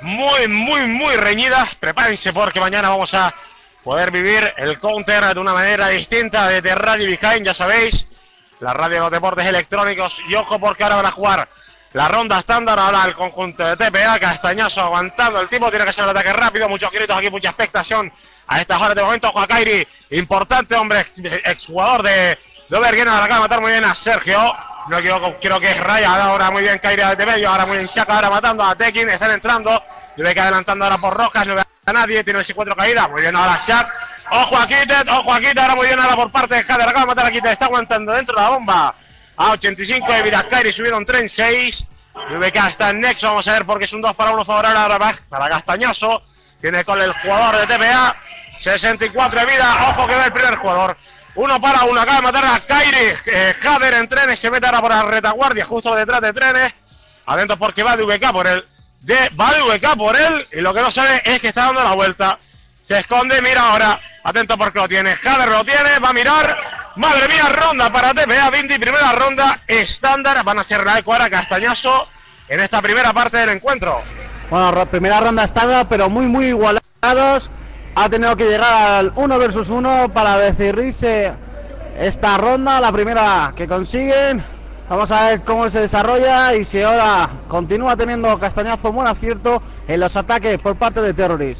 muy reñidas. Prepárense porque mañana vamos a poder vivir el counter de una manera distinta desde Radio Behind, ya sabéis, la radio de los deportes electrónicos. Y ojo porque ahora van a jugar la ronda estándar. Ahora el conjunto de TPA, Castañaso aguantando el tipo, tiene que ser el ataque rápido, muchos gritos aquí, mucha expectación a estas horas de momento. Ojo a Kairi, importante hombre, exjugador de Overgena, la acaba de matar muy bien a Sergio. No equivoco, creo que es Raya. Ahora muy bien Kairi de medio, ahora muy bien Shaka, ahora matando a Tekin, están entrando. Debe que adelantando ahora por Rojas, no ve a nadie, tiene el C4 caída. Muy bien ahora Shaq. Ojo a Kitted, ahora muy bien ahora por parte de Hader, acaba de matar a Kitted, está aguantando dentro de la bomba. A 85 de Kairi, subieron 36. VK está en nexo, vamos a ver porque es un 2-1 favorable ahora para Castañaso. Tiene con el jugador de TPA. 64 de vida. Ojo que va el primer jugador. 1 para 1. Acaba de matar a Kairi. Jader en Trenes. Se mete ahora por la retaguardia, justo detrás de Trenes. Atentos porque va de VK por él. Va de VK por él. Y lo que no sabe es que está dando la vuelta. Se esconde, mira ahora. Atento porque lo tiene. Jader lo tiene. Va a mirar. Madre mía, ronda para TPA. Vindy, primera ronda estándar. Van a ser la eco ahora Castañazo en esta primera parte del encuentro. Bueno, primera ronda estándar, pero muy igualados. Ha tenido que llegar al 1 versus 1 para decidirse esta ronda, la primera que consiguen. Vamos a ver cómo se desarrolla y si ahora continúa teniendo Castañazo buen acierto en los ataques por parte de Terrorist.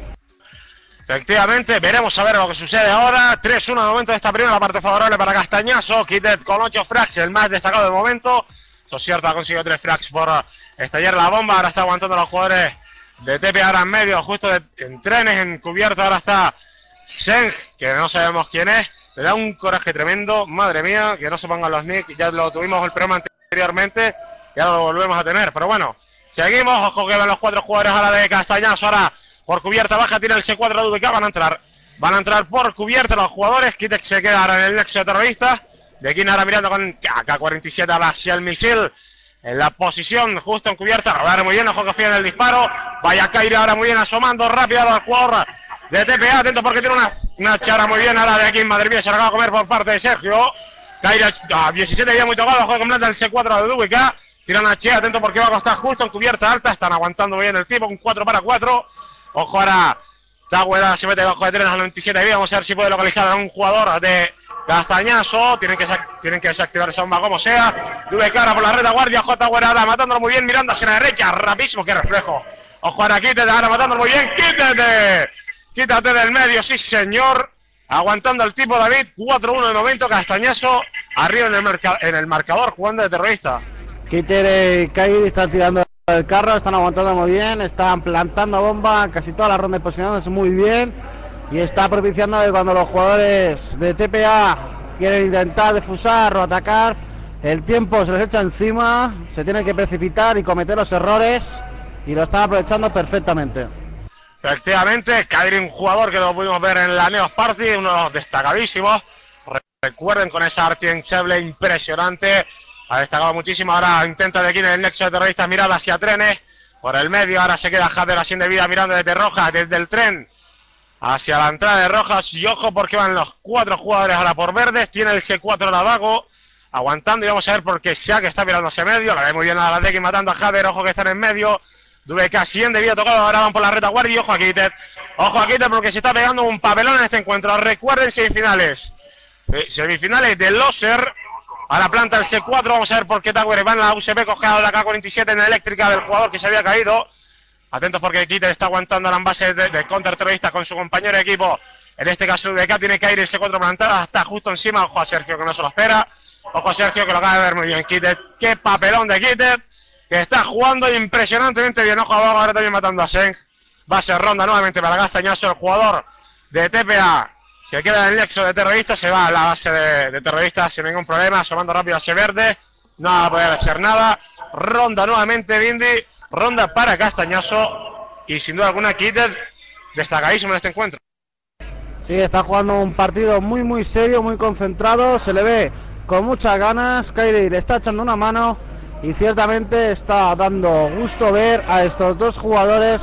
Efectivamente, veremos a ver lo que sucede ahora. 3-1 de momento de esta primera parte favorable para Castañazo. Kitted con 8 frags, el más destacado del momento. Eso es cierto, ha conseguido 3 frags por estallar la bomba. Ahora está aguantando a los jugadores de TP ahora en medio, justo en Trenes, en cubierta. Ahora está Seng, que no sabemos quién es. Le da un coraje tremendo, madre mía, que no se pongan los nick. Ya lo tuvimos el programa anteriormente, ya lo volvemos a tener. Pero bueno, seguimos. Ojo que van los 4 jugadores ahora de Castañazo. Ahora por cubierta baja tiene el C4 de UDK. Van a entrar por cubierta los jugadores. Kitted se queda ahora en el nexo de terroristas. De aquí ahora mirando con AK-47 hacia el misil. En la posición justo en cubierta. A ver, muy bien, ojo que fía en el disparo. Vaya Kairi ahora muy bien asomando rápido al jugador de TPA. Atento porque tiene una chara muy bien ahora de aquí. Madre mía, se la acaba de comer por parte de Sergio. Kairi a 17 ya muy tocado. Ojo que completa el C4 de DVK. Tira una che, atento porque va a costar justo en cubierta alta. Están aguantando bien el tipo. Un 4 para 4. Ojo ahora. Tagüera se mete bajo de Trenes al 97 de vida. Vamos a ver si puede localizar a un jugador de Castañazo. Tienen que desactivar esa bomba como sea. DVK ahora por la retaguardia. J. ahora matándolo muy bien. Mirando hacia la derecha. Rapidísimo. Qué reflejo. Ojo ahora Kitted ahora matándolo muy bien. Quítate del medio. Sí señor. Aguantando el tipo David. 4-1 de momento. Castañazo arriba en el marcador jugando de terrorista. Kitted y Kairi están tirando el carro, están aguantando muy bien, están plantando bomba casi toda la ronda, posicionándose muy bien, y está propiciando que cuando los jugadores de TPA quieren intentar defusar o atacar, el tiempo se les echa encima, se tiene que precipitar y cometer los errores, y lo están aprovechando perfectamente. Efectivamente, Kairi, un jugador que lo pudimos ver en la Neos Party, uno de los destacadísimos. Recuerden, con esa artienseble impresionante. Ha destacado muchísimo. Ahora intenta de aquí en el nexo de terroristas mirar hacia Trenes. Por el medio ahora se queda Jader así de vida mirando desde Rojas, desde el tren hacia la entrada de Rojas. Y ojo porque van los 4 jugadores ahora por verdes. Tiene el C4 la Vago aguantando y vamos a ver porque Shaq está mirando hacia medio. La ve muy bien a la Deki matando a Jader. Ojo que están en medio. DVK 100 de vida tocado. Ahora van por la retaguardia y ojo a Kitted. Ojo a Kitted porque se está pegando un papelón en este encuentro. Recuerden, semifinales de Loser. Ahora planta el C4, vamos a ver por qué Tower va en la UCP, cogido la AK-47 en la eléctrica del jugador que se había caído. Atentos porque Kitted está aguantando la base de counter-terrorista con su compañero de equipo. En este caso VK tiene que ir el C4 plantado, está justo encima. Ojo a Sergio que no se lo espera. Ojo a Sergio que lo acaba de ver muy bien Kitted. Qué papelón de Kitted, que está jugando impresionantemente bien. Ojo abajo, ahora también matando a Seng. Va a ser ronda nuevamente para Castañazo, el jugador de TPA. Se queda en el nexo de terroristas, se va a la base de terroristas sin ningún problema, asomando rápido hacia verde. No va a poder hacer nada. Ronda nuevamente Vindy, ronda para Castañazo. Y sin duda alguna Kitted destacadísimo en este encuentro. Sí, está jugando un partido muy serio, muy concentrado. Se le ve con muchas ganas. Kairi le está echando una mano. Y ciertamente está dando gusto ver a estos dos jugadores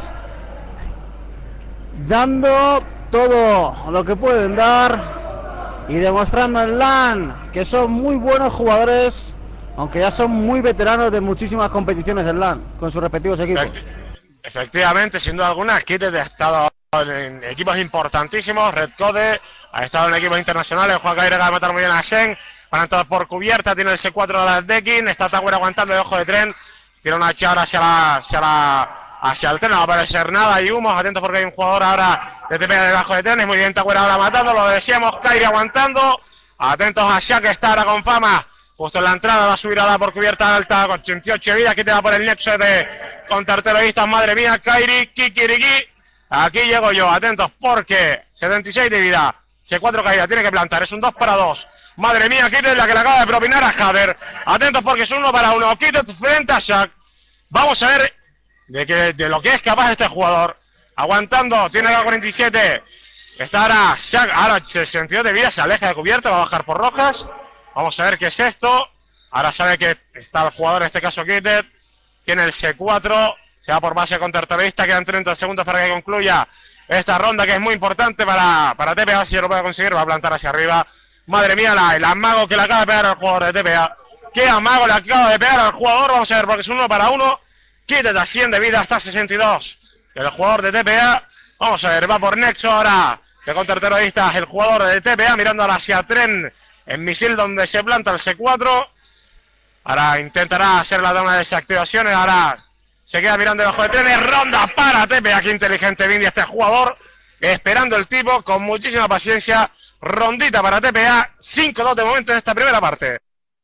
dando todo lo que pueden dar y demostrando en LAN que son muy buenos jugadores, aunque ya son muy veteranos de muchísimas competiciones en LAN con sus respectivos equipos. Efectivamente, sin duda alguna, Kitted ha estado en equipos importantísimos. Red Code ha estado en equipos internacionales. Juan Kairi acaba de matar muy bien a Shen. Van a entrar por cubierta, tiene el C4 de la Dekin. Está Tower aguantando el ojo de tren. Tiene una chara hacia el tren, no va a aparecer nada y humos. Atentos porque hay un jugador ahora de TP debajo de trenes. Muy bien, Tower ahora matando, lo decíamos. Kairi aguantando. Atentos a Shaq, que está ahora con fama. Justo en la entrada va a subir ahora por cubierta alta con 88 de vida. Aquí te va por el nexo de contraterroristas. Madre mía, Kairi, Kikiriki. Aquí llego yo, atentos porque 76 de vida. C4 caída, tiene que plantar, es un 2 para 2. Madre mía, Kitted la que le acaba de propinar a Jader. Atentos porque es 1 para 1. Kitted frente a Shaq. Vamos a ver de lo que es capaz este jugador. Aguantando, tiene la 47. Está ahora Shaq, ahora 62 de vida, se aleja de cubierta, va a bajar por rojas. Vamos a ver qué es esto. Ahora sabe que está el jugador, en este caso Kitted. Tiene el C4, se va por base contraterrorista, quedan 30 segundos para que concluya esta ronda que es muy importante para TPA, si lo puede conseguir, va a plantar hacia arriba. Madre mía, el amago que le acaba de pegar al jugador de TPA. ¿Qué amago le acaba de pegar al jugador? Vamos a ver, porque es 1 para 1. Kitted a 100 de vida, hasta 62. El jugador de TPA, vamos a ver, va por Nexo ahora. De contraterrorista, el jugador de TPA mirando ahora hacia tren en misil donde se planta el C4. Ahora intentará hacer la dama de desactivaciones. Ahora se queda mirando debajo de trenes. Ronda para TPA. Qué inteligente Vindy este jugador. Esperando el tipo con muchísima paciencia. Rondita para TPA. 5-2 de momento en esta primera parte.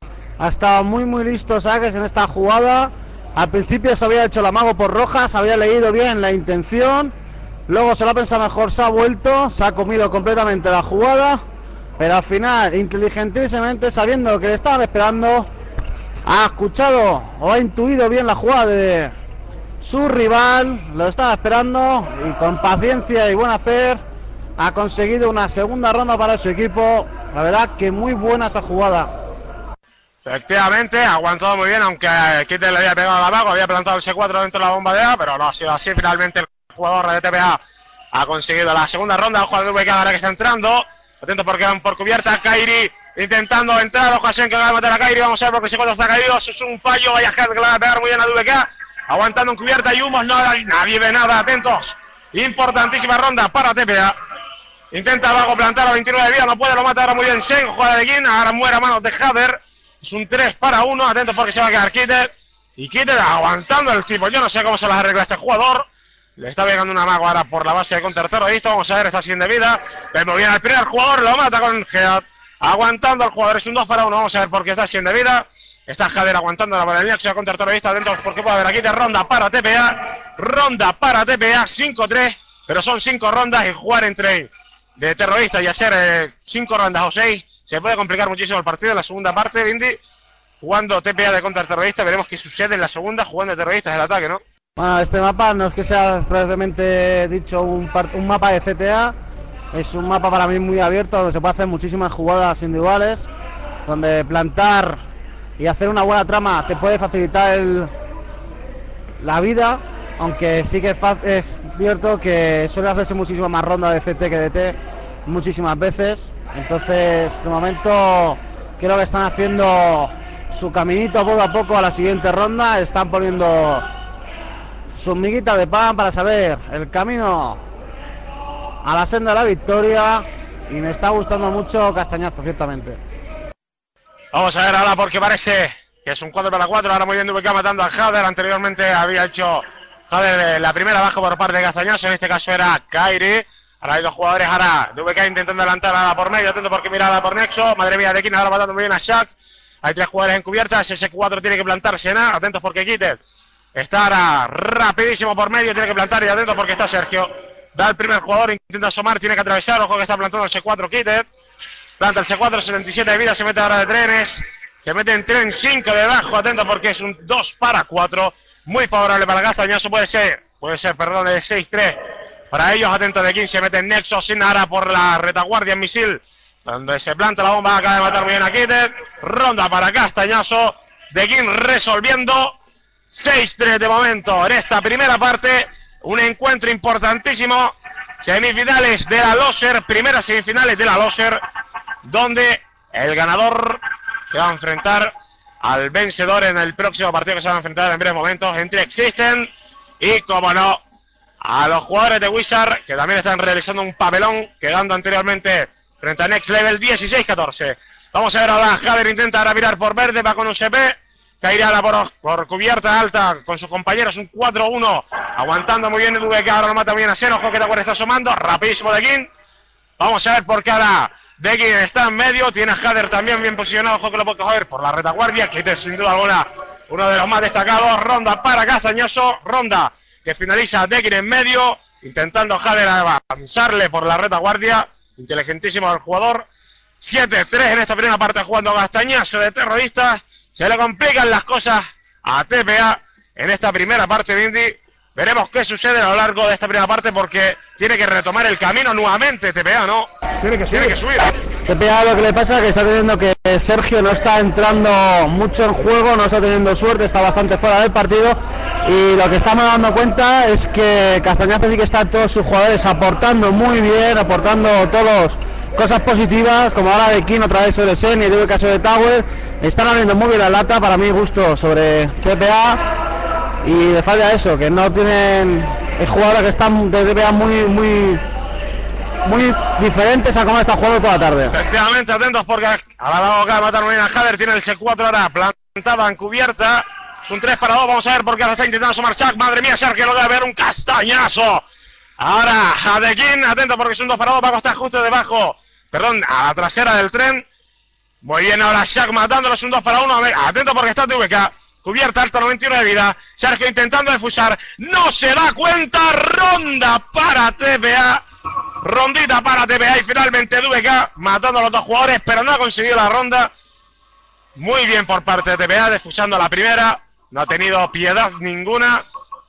Ha estado muy listo Saques en esta jugada. Al principio se había hecho el amago por rojas. Había leído bien la intención. Luego se lo ha pensado mejor. Se ha vuelto. Se ha comido completamente la jugada. Pero al final, inteligentísimamente, sabiendo lo que le estaban esperando, ha escuchado o ha intuido bien la jugada de su rival, lo estaba esperando y con paciencia y buen hacer ha conseguido una segunda ronda para su equipo. La verdad que muy buena esa jugada. Efectivamente, ha aguantado muy bien, aunque Kitted le había pegado al amago, había plantado el C4 dentro de la bomba de A, pero no ha sido así. Finalmente el jugador de TPA ha conseguido la segunda ronda. Ojo al VK ahora que está entrando. Atento porque van por cubierta. Kairi intentando entrar. Ocasión que va a matar a Kairi. Vamos a ver porque C4 está caído. Eso es un fallo. Vaya que le va a pegar muy bien a VK. Aguantando en cubierta y humos. Nadie ve nada. Atentos. Importantísima ronda para TPA. Intenta abajo plantar a 29 de vida. No puede. Lo mata ahora muy bien Shen. Juega de Gin. Ahora muere a manos de Hader. Es un 3 para 1. Atentos porque se va a quedar Kitted. Y Kitted aguantando el tipo. Yo no sé cómo se las arregla este jugador. Le está pegando una mago ahora por la base de contraterrorista. Vamos a ver, está sin de vida. Vemos bien al primer jugador, lo mata con Head. Aguantando al jugador, es un 2 para 1. Vamos a ver por qué está sin de vida. Está Hader aguantando la por el Nexo contraterrorista. Dentro porque puede haber aquí de ronda para TPA. Ronda para TPA, 5-3. Pero son 5 rondas y jugar entre de terroristas y hacer 5 rondas o 6. Se puede complicar muchísimo el partido. En la segunda parte, Vindy, jugando TPA de contraterrorista. Veremos qué sucede en la segunda jugando de terroristas el ataque, ¿no? Bueno, este mapa no es que sea previamente dicho un mapa de CTA, es un mapa para mí muy abierto donde se puede hacer muchísimas jugadas individuales, donde plantar y hacer una buena trama te puede facilitar la vida, aunque sí que es cierto que suele hacerse muchísimo más ronda de CT que de T muchísimas veces. Entonces de momento creo que están haciendo su caminito poco a poco a la siguiente ronda, están poniendo sus miguitas de pan para saber el camino a la senda de la victoria, y me está gustando mucho Castañazo, ciertamente. Vamos a ver ahora porque parece que es un 4 para 4, ahora muy bien VK matando a Hader. Anteriormente había hecho Hader la primera baja por parte de Castañazo, en este caso era Kairi. Ahora hay dos jugadores, ahora VK intentando adelantar ahora por medio, atento porque mirada por Nexo. Madre mía, de King ahora matando muy bien a Shaq. Hay 3 jugadores en cubierta, ese 4 tiene que plantarse, ¿no? Atentos porque Kitted está ahora rapidísimo por medio, tiene que plantar y atento porque está Sergio. Da el primer jugador, intenta asomar, tiene que atravesar, ojo que está plantando el C4 Kitted. Planta el C4, 77 de vida, se mete ahora de trenes. Se mete en tren 5 debajo, atento porque es un 2 para 4. Muy favorable para Castañazo, puede ser, perdón, de 6-3. Para ellos, atento de King, se mete en Nexo, sin ahora por la retaguardia en misil. Donde se planta la bomba, acaba de matar muy bien a Kitted. Ronda para Castañazo. De King resolviendo. 6-3 de momento en esta primera parte. Un encuentro importantísimo. Semifinales de la Loser. Primeras semifinales de la Loser. Donde el ganador se va a enfrentar al vencedor en el próximo partido que se va a enfrentar en breves momentos entre Existen y, como no, a los jugadores de Wizard, que también están realizando un papelón, quedando anteriormente frente a Next Level 16-14. Vamos a ver ahora, Hader intenta ahora mirar por verde, va con un CP, caerá por cubierta alta con sus compañeros, un 4-1, aguantando muy bien el VK, ahora lo mata muy bien a Seno, ojo que Tacuara está asomando, rapidísimo de King. Vamos a ver por qué ahora de King está en medio, tiene a Hader también bien posicionado, ojo que lo puede coger por la retaguardia, que es sin duda alguna uno de los más destacados. Ronda para Castañazo, ronda que finaliza Dekin en medio, intentando Hader avanzarle por la retaguardia. Inteligentísimo el jugador. 7-3 en esta primera parte jugando Castañazo de terroristas. Se le complican las cosas a TPA en esta primera parte, Vindy, Veremos qué sucede a lo largo de esta primera parte, porque tiene que retomar el camino nuevamente TPA, ¿no? Tiene que subir. TPA lo que le pasa es que está teniendo que Sergio no está entrando mucho en juego, no está teniendo suerte, está bastante fuera del partido, y lo que estamos dando cuenta es que Castañazo sí que está todos sus jugadores aportando muy bien, aportando todos cosas positivas, como ahora de King otra vez sobre Sen y de caso de Tower, están abriendo muy bien la lata, para mi gusto, sobre TPA. Y le falla eso, que no tienen jugadores que están de TPA muy diferentes a cómo está jugando toda la tarde. Efectivamente, atentos porque ahora va a tocar matar muy bien a Hader, tiene el C4 ahora plantada en cubierta, es un 3 para 2, vamos a ver por qué está intentando sumar Chuck, madre mía, Sergio lo debe ver, un castañazo. Ahora Hadekin, atento porque es un 2 para 2, va a costar justo debajo, perdón, a la trasera del tren. Muy bien ahora Chuck matándolo, es un 2 para 1, atento porque está TVK. Cubierta alta 91 de vida, Sergio intentando defusar, no se da cuenta, ronda para TPA, rondita para TPA y finalmente DVK matando a los dos jugadores, pero no ha conseguido la ronda. Muy bien por parte de TPA, defusando a la primera, no ha tenido piedad ninguna.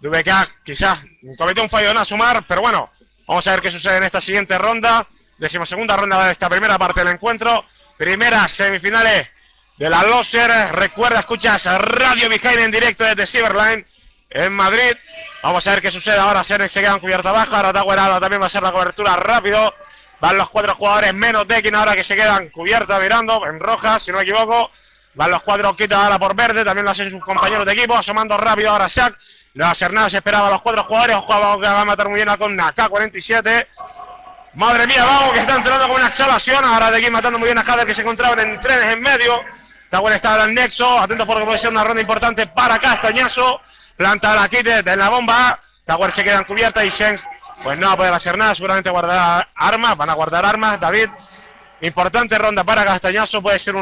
DVK quizás cometió un fallo de no sumar, pero bueno, vamos a ver qué sucede en esta siguiente ronda, 12ª ronda de esta primera parte del encuentro, primeras semifinales de la Loser. Recuerda, escuchas Radio Behind en directo desde Cyberline en Madrid. Vamos a ver qué sucede ahora. Senes se queda en cubierta baja, ahora Tower también va a ser la cobertura rápido. Van los 4 jugadores menos Dekin ahora que se quedan cubierta mirando en roja, si no me equivoco. Van los 4 quita ahora por verde, también lo hacen sus compañeros de equipo, asomando rápido ahora Shaq. No va a hacer nada, se esperaba a los 4 jugadores. Ojo, va a matar muy bien a con AK-47. Madre mía, vamos, que está entrando con una exhalación. Ahora Dekin matando muy bien a Hader, que se encontraban en trenes en medio. Tower está ahora en nexo, atentos porque puede ser una ronda importante para Castañazo. Planta la Kite en la bomba. Tower se queda en cubierta y Shen pues no va a poder hacer nada, seguramente guardará armas, van a guardar armas. David, importante ronda para Castañazo, puede ser un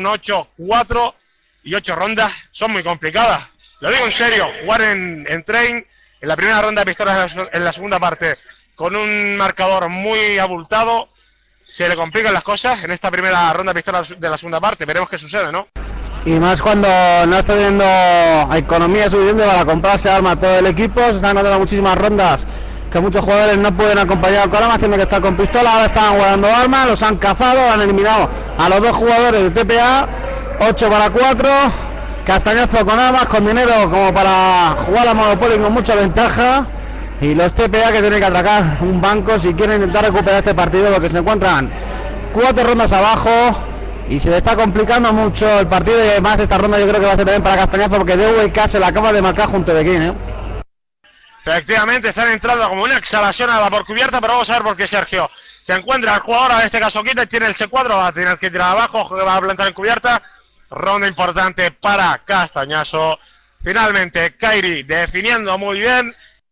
8-4 y 8 rondas son muy complicadas. Lo digo en serio, jugar en Train en la primera ronda de pistolas en la segunda parte con un marcador muy abultado, se le complican las cosas en esta primera ronda de pistolas de la segunda parte. Veremos qué sucede, ¿no? Y más cuando no está teniendo economía suficiente para comprarse armas todo el equipo. Se están dando muchísimas rondas que muchos jugadores no pueden acompañar con armas, tienen que estar con pistola. Ahora están guardando armas, los han cazado, han eliminado a los 2 jugadores de TPA. 8 para 4. Castañazo con armas, con dinero como para jugar a Monopoly con mucha ventaja. Y los TPA que tienen que atracar un banco si quieren intentar recuperar este partido, porque se encuentran 4 rondas abajo y se le está complicando mucho el partido. Y además esta ronda yo creo que va a ser también para Castañazo, porque DVK se la acaba de marcar junto de King, Efectivamente, están entrando como una exhalación a la por cubierta, pero vamos a ver por qué Sergio se encuentra el jugador, en este caso Kite, tiene el C4, va a tener que tirar abajo, va a plantar en cubierta. Ronda importante para Castañazo. Finalmente Kairi definiendo muy bien.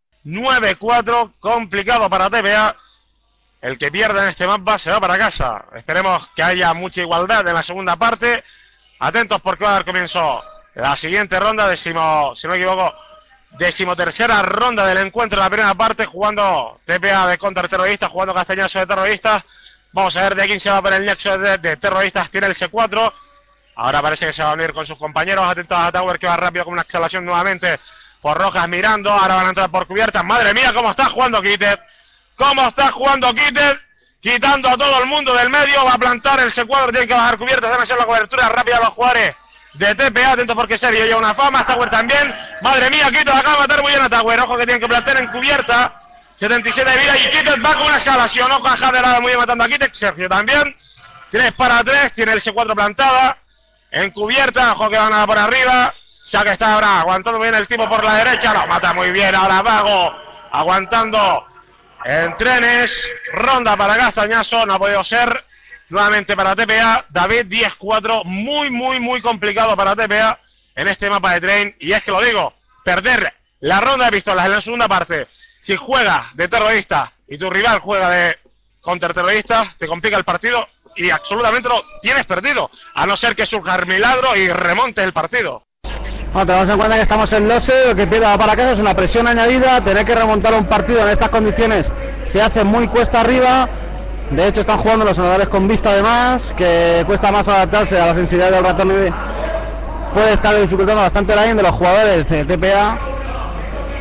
9-4, complicado para TPA. El que pierda en este mapa se va para casa. Esperemos que haya mucha igualdad en la segunda parte. Atentos porque va a dar comienzo la siguiente ronda, si no me equivoco, 13ª ronda del encuentro, la primera parte, jugando TPA de contraterroristas, jugando Castañazo de terroristas. Vamos a ver de quién se va por el nexo de terroristas, tiene el C4. Ahora parece que se va a unir con sus compañeros. Atentos a Tower, que va rápido con una exhalación nuevamente por rojas mirando. Ahora van a entrar por cubiertas. Madre mía, cómo está jugando Kite. Cómo está jugando Kite. Quitando a todo el mundo del medio. Va a plantar el C4, tienen que bajar cubiertas. Van a hacer la cobertura rápida a los jugadores de TPA. Atentos porque Sergio lleva una fama. Tower también. Madre mía, Kite acaba de matar muy bien a Tower. Ojo que tienen que plantar en cubierta. 77 de vida y Kite va con una exhalación. Ojo a Jaderada muy bien matando a Kite. Sergio también. 3 para 3. Tiene el C4 plantada. En cubierta, ojo que van a por arriba. Ya que está ahora aguantando bien el tipo por la derecha. Lo mata muy bien. Ahora Vago aguantando en trenes. Ronda para Castañazo. No ha podido ser. Nuevamente para TPA. David 10-4. Muy complicado para TPA en este mapa de Train. Y es que lo digo. Perder la ronda de pistolas en la segunda parte. Si juegas de terrorista y tu rival juega de contraterrorista, te complica el partido. Y absolutamente lo tienes perdido, a no ser que surja el milagro y remonte el partido. Bueno, tenemos en cuenta que estamos en Lose, lo que pierda para casa es una presión añadida. Tener que remontar un partido en estas condiciones se hace muy cuesta arriba. De hecho están jugando los sonadores con vista además, que cuesta más adaptarse a la sensibilidad del ratón y puede estar dificultando bastante la aim de los jugadores de TPA.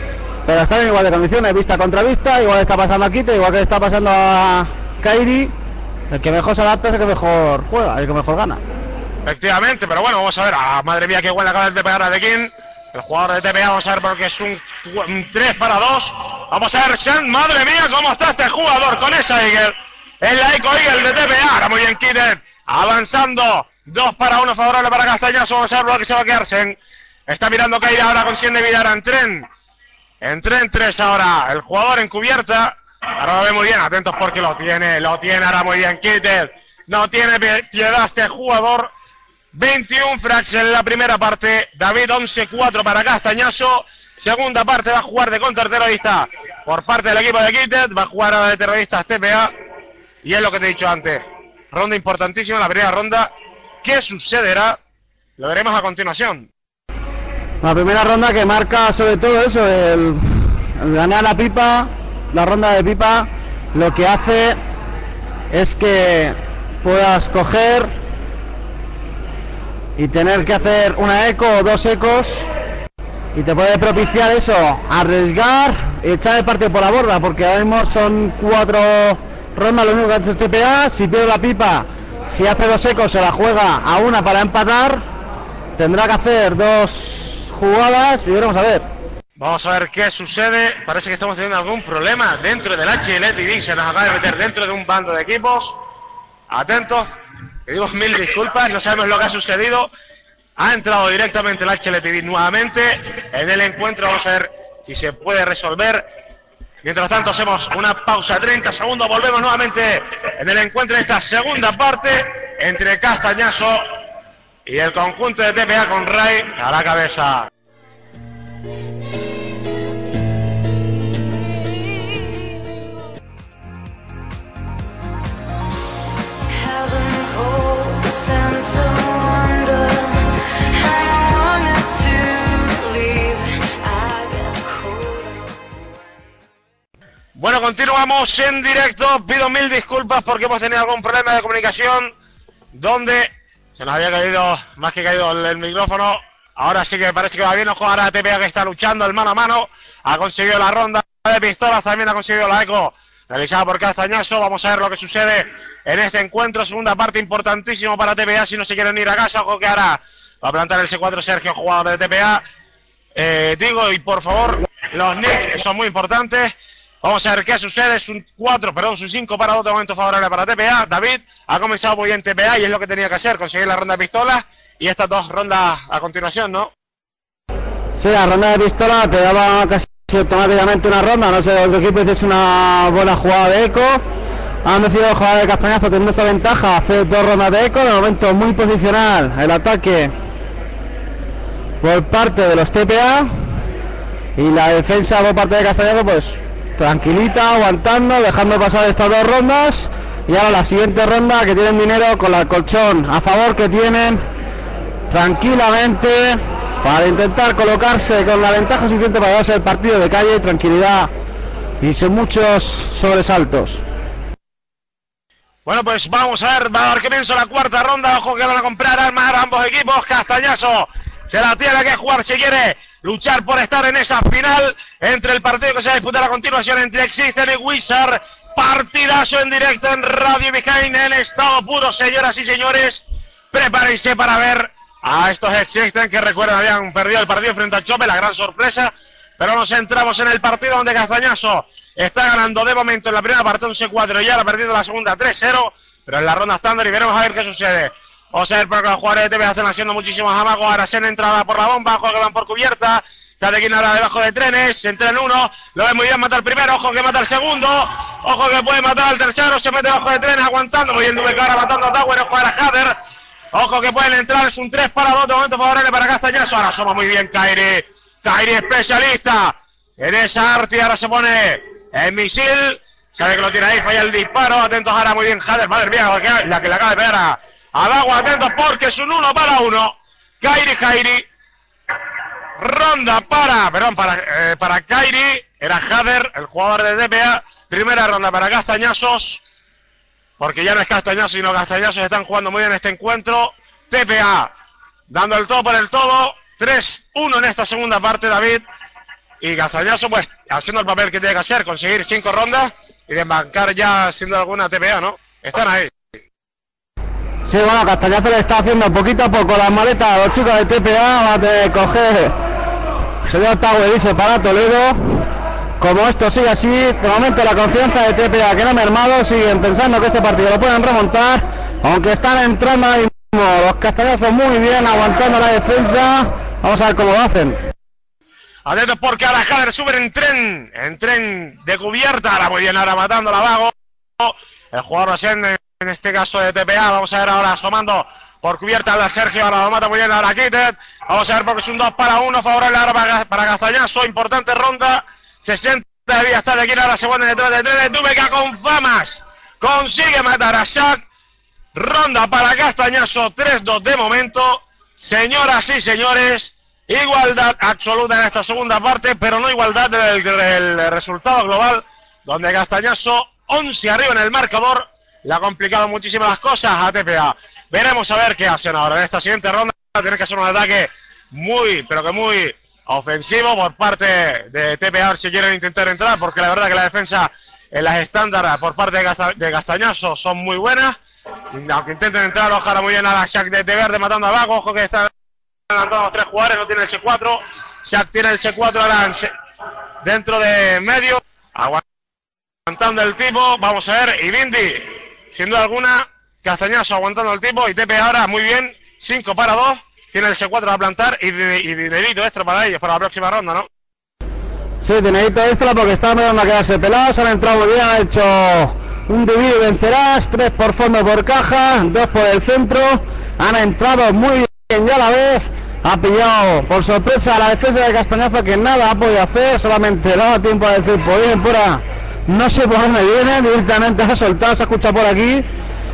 pero están en igual de condiciones, vista contra vista, igual está pasando a Kite, igual que está pasando a Kairi. El que mejor se adapta es el que mejor juega, el que mejor gana. Efectivamente, pero bueno, vamos a ver. Madre mía, qué buena acaba de pegar a The King. El jugador de TPA, vamos a ver porque es un 3-2. Vamos a ver, Sean, madre mía, cómo está este jugador con esa Eagle. Es la Eco Eagle de TPA. Ahora muy bien, Kitten. Avanzando. 2-1 favorable para Castañazo. Vamos a ver lo que se va a quedar. Está mirando Kairi ahora con 100 de vida. Ahora en tren 3 ahora. El jugador en cubierta. Ahora lo ve muy bien. Atentos porque lo tiene ahora muy bien Kitten. No tiene piedad este jugador. 21 frags en la primera parte. David 11-4 para Castañazo. Segunda parte va a jugar de contraterrorista por parte del equipo de Kitted. Va a jugar ahora de terroristas TPA. Y es lo que te he dicho antes. Ronda importantísima, la primera ronda. ¿Qué sucederá? Lo veremos a continuación. La primera ronda que marca sobre todo eso, el ganar la pipa, la ronda de pipa, lo que hace es que puedas coger y tener que hacer una eco o dos ecos y te puede propiciar eso, arriesgar y echar el partido por la borda, porque ahora mismo son 4 rondas lo único que ha hecho TPA. Si pierde la pipa, si hace 2 ecos se la juega a una para empatar, tendrá que hacer 2 jugadas y veremos a ver. Vamos a ver qué sucede. Parece que estamos teniendo algún problema dentro del HLTV. Se nos acaba de meter dentro de un bando de equipos. Atentos. Pedimos mil disculpas, no sabemos lo que ha sucedido. Ha entrado directamente el HLTV nuevamente en el encuentro. Vamos a ver si se puede resolver. Mientras tanto hacemos una pausa, 30 segundos. Volvemos nuevamente en el encuentro de esta segunda parte entre Castañazo y el conjunto de TPA con Ray a la cabeza. Bueno, continuamos en directo. Pido mil disculpas porque hemos tenido algún problema de comunicación donde se nos había caído, más que caído el micrófono. Ahora sí que parece que va bien. Ojo ahora a TPA que está luchando el mano a mano. Ha conseguido la ronda de pistolas, también ha conseguido la eco realizada por Castañazo. Vamos a ver lo que sucede en este encuentro. Segunda parte importantísimo para TPA si no se quieren ir a casa. Ojo que ahora va a plantar el C4 Sergio, jugador de TPA. Digo, y por favor, los nicks son muy importantes. Vamos a ver qué sucede. Es un 5 para 2 de momento favorable para TPA. David ha comenzado muy bien TPA y es lo que tenía que hacer, conseguir la ronda de pistolas y estas 2 rondas a continuación, ¿no? Sí, la ronda de pistola te daba casi automáticamente una ronda. No sé, el equipo es una buena jugada de eco. Han decidido jugar de Castañazo teniendo esta ventaja, hacer 2 rondas de eco. De momento muy posicional el ataque por parte de los TPA y la defensa por parte de Castañazo pues tranquilita, aguantando, dejando pasar estas 2 rondas. Y ahora la siguiente ronda, que tienen dinero con el colchón a favor, que tienen tranquilamente para intentar colocarse con la ventaja suficiente para darse el partido de calle, tranquilidad y sin muchos sobresaltos. Bueno, pues vamos a ver que comienza la cuarta ronda. Ojo que van a comprar armas ambos equipos. Castañazo se la tiene que jugar si quiere luchar por estar en esa final entre el partido que se va a disputar a continuación entre Existen y Wizard. Partidazo en directo en Radio Behind en estado puro, señoras y señores. Prepárense para ver a estos Existen que recuerdan habían perdido el partido frente al Chope, la gran sorpresa. Pero nos centramos en el partido donde Castañazo está ganando de momento en la primera parte 11-4 y ahora perdiendo la segunda 3-0. Pero en la ronda estándar y veremos a ver qué sucede. Vamos a ver porque los jugadores de TPA están haciendo muchísimos amagos. Ahora se han entrada por la bomba, ojo que van por cubierta. Tatequín ahora debajo de trenes, entra en uno, lo ve muy bien, mata el primero, ojo que mata el segundo, ojo que puede matar al tercero, se mete debajo de trenes aguantando, muy bien ahora matando a Tower, ojo a la Hader, ojo que pueden entrar, es un 3 para 2, de momento favorable para Castañazo. Ahora soma muy bien Kairi especialista en esa arte, ahora se pone el misil, sabe que lo tiene ahí, falla el disparo, atentos ahora muy bien Hader, madre mía, la que le acaba de pegar a Dawa, atentos porque es un 1 para 1, Kairi. Ronda para Kairi, era Hader, el jugador de TPA. Primera ronda para Castañazos, porque ya no es Castañazo, sino Castañazos están jugando muy bien este encuentro. TPA dando el todo por el todo. 3-1 en esta segunda parte, David. y Castañazo pues haciendo el papel que tiene que hacer, conseguir 5 rondas y desbancar ya siendo alguna TPA, ¿no? Están ahí. Sí, bueno, Castañazo le está haciendo poquito a poco las maletas a los chicos de TPA. Va a tener que coger señor Tower, dice para Toledo. Como esto sigue así, de momento la confianza de TPA que no ha mermado, siguen pensando que este partido lo pueden remontar, aunque están entrando ahí mismo los Castañazos muy bien, aguantando la defensa. Vamos a ver cómo lo hacen. Atentos porque ahora Jader sube en tren de cubierta, ahora muy bien, ahora matando la Vago, el jugador asciende, en este caso de TPA, vamos a ver ahora asomando por cubierta a Sergio, ahora lo mata muy bien ahora Kittet, vamos a ver porque es un 2-1 favorable ahora para Castañazo, importante ronda, 60 de vida hasta de aquí, ahora se pone detrás de tres, Dubeka con famas, consigue matar a Shaq, ronda para Castañazo, 3-2 de momento, señoras y señores, igualdad absoluta en esta segunda parte, pero no igualdad del resultado global, donde Castañazo 11 arriba en el marcador, le ha complicado muchísimas las cosas a TPA. Veremos a ver qué hacen ahora. En esta siguiente ronda tiene que hacer un ataque muy, pero que muy ofensivo por parte de TPA si quieren intentar entrar, porque la verdad que la defensa en las estándar por parte de Castañazo son muy buenas. Aunque intenten entrar, ojalá muy bien a la Shaq de verde matando a Vago. Ojo que están adelantando los 3 jugadores, no tiene el C4. Shaq tiene el C4 ahora dentro de medio. Aguantando el tipo, vamos a ver, y Bindi, sin duda alguna, Castañazo aguantando el tipo, y Tepe ahora muy bien, 5-2, tiene el C4 a plantar, y dinerito extra para ellos, para la próxima ronda, ¿no? Sí, dinerito extra porque estaban empezando a quedarse pelados, han entrado muy bien, han hecho un divide y vencerás, 3 por fondo por caja, 2 por el centro, han entrado muy bien ya a la vez, ha pillado por sorpresa a la defensa de Castañazo que nada ha podido hacer, solamente le ha dado tiempo a decir, pues bien, pura, no sé por dónde viene, directamente ha soltado, se escucha por aquí,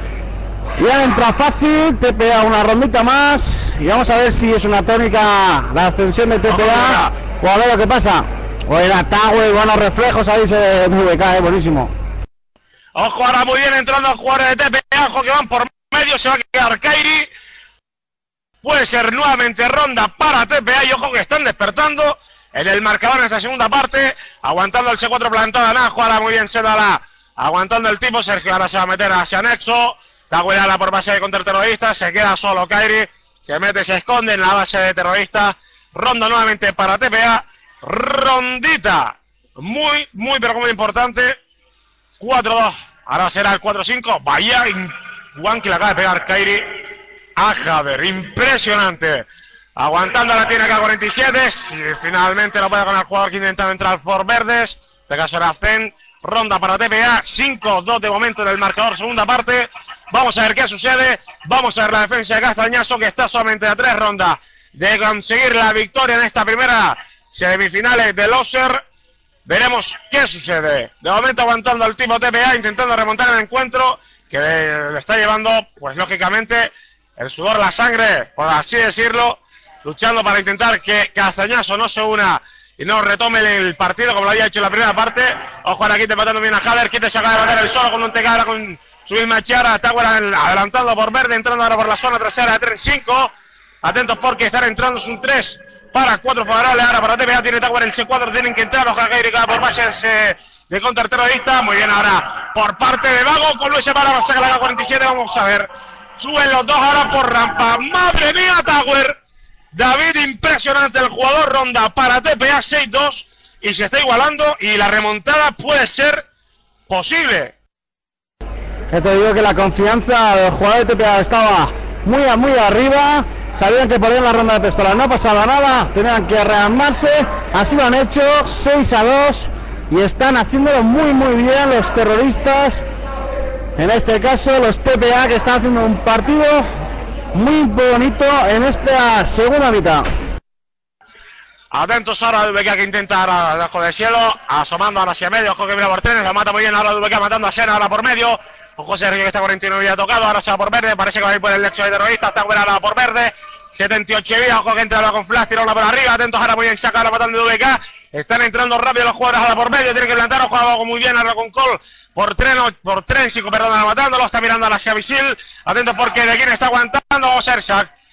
y han entrado fácil, TPA una rondita más, y vamos a ver si es una tónica la ascensión de TPA, o a ver lo que pasa. Buena Tower, buenos reflejos ahí se VK, buenísimo. Ojo ahora muy bien entrando los jugadores de TPA, ojo que van por medio, se va a quedar Kairi. Puede ser nuevamente ronda para TPA y ojo que están despertando en el marcador en esta segunda parte, aguantando el C4 plantado a Najo, ahora muy bien Sedala, aguantando el tipo, Sergio ahora se va a meter hacia Nexo, Taguerala por base de contraterrorista, se queda solo Kairi, se mete, se esconde en la base de terrorista, ronda nuevamente para TPA, rondita, muy pero muy importante, 4-2, ahora será el 4-5, vaya Juan que le acaba de pegar Kairi a Javier, impresionante, aguantando la tiene K47, y finalmente lo puede con el jugador que intenta entrar por verdes, de caso era Zen, ronda para TPA, 5-2 de momento en el marcador, segunda parte, vamos a ver qué sucede, vamos a ver la defensa de Castañazo que está solamente a 3 rondas de conseguir la victoria en esta primera semifinales de Loser, veremos qué sucede, de momento aguantando el tipo TPA, intentando remontar el encuentro, que le está llevando, pues lógicamente, el sudor, la sangre, por así decirlo, luchando para intentar que Castañazo no se una y no retome el partido como lo había hecho en la primera parte. Ojo ahora Kittet matando bien a Jader, Kittet se acaba de matar el solo con un TK ahora con su misma Chiara, Tower adelantando por verde, entrando ahora por la zona trasera de 3-5, atentos porque están entrando, es un 3 para 4 favorables ahora para TPA, tiene Tower el C4, tienen que entrar, ojalá Kairi por bases de contraterrorista, muy bien ahora por parte de Vago, con Luis Separa, saca la K47, vamos a ver, suben los dos ahora por rampa, madre mía Tower, David, impresionante el jugador, ronda para TPA 6-2 y se está igualando y la remontada puede ser posible. Te digo que la confianza del jugador de TPA estaba muy arriba, sabían que podían la ronda de pistola, no pasaba nada, tenían que rearmarse, así lo han hecho, 6-2 y están haciéndolo muy bien los terroristas, en este caso los TPA que están haciendo un partido muy bonito en esta segunda mitad. Atentos ahora a VK que intenta ahora debajo del cielo, asomando ahora hacia medio, ojo que mira por trenes, lo mata muy bien ahora VK matando a Sena ahora por medio, ojo Sergio que está 49 ya tocado, ahora se va por verde, parece que va a ir por el nexo de terrorista, está buena ahora por verde, 78 vida, ojo que entra ahora con flash, tira una por arriba, atentos ahora muy bien, saca ahora matando de VK, están entrando rápido los jugadores ahora por medio, tienen que plantar, ojo abajo muy bien ahora con Cole, por tren, perdón, ahora matándolo, está mirando hacia Visil, atentos porque de quien está aguantando, vamos a ver Shaq,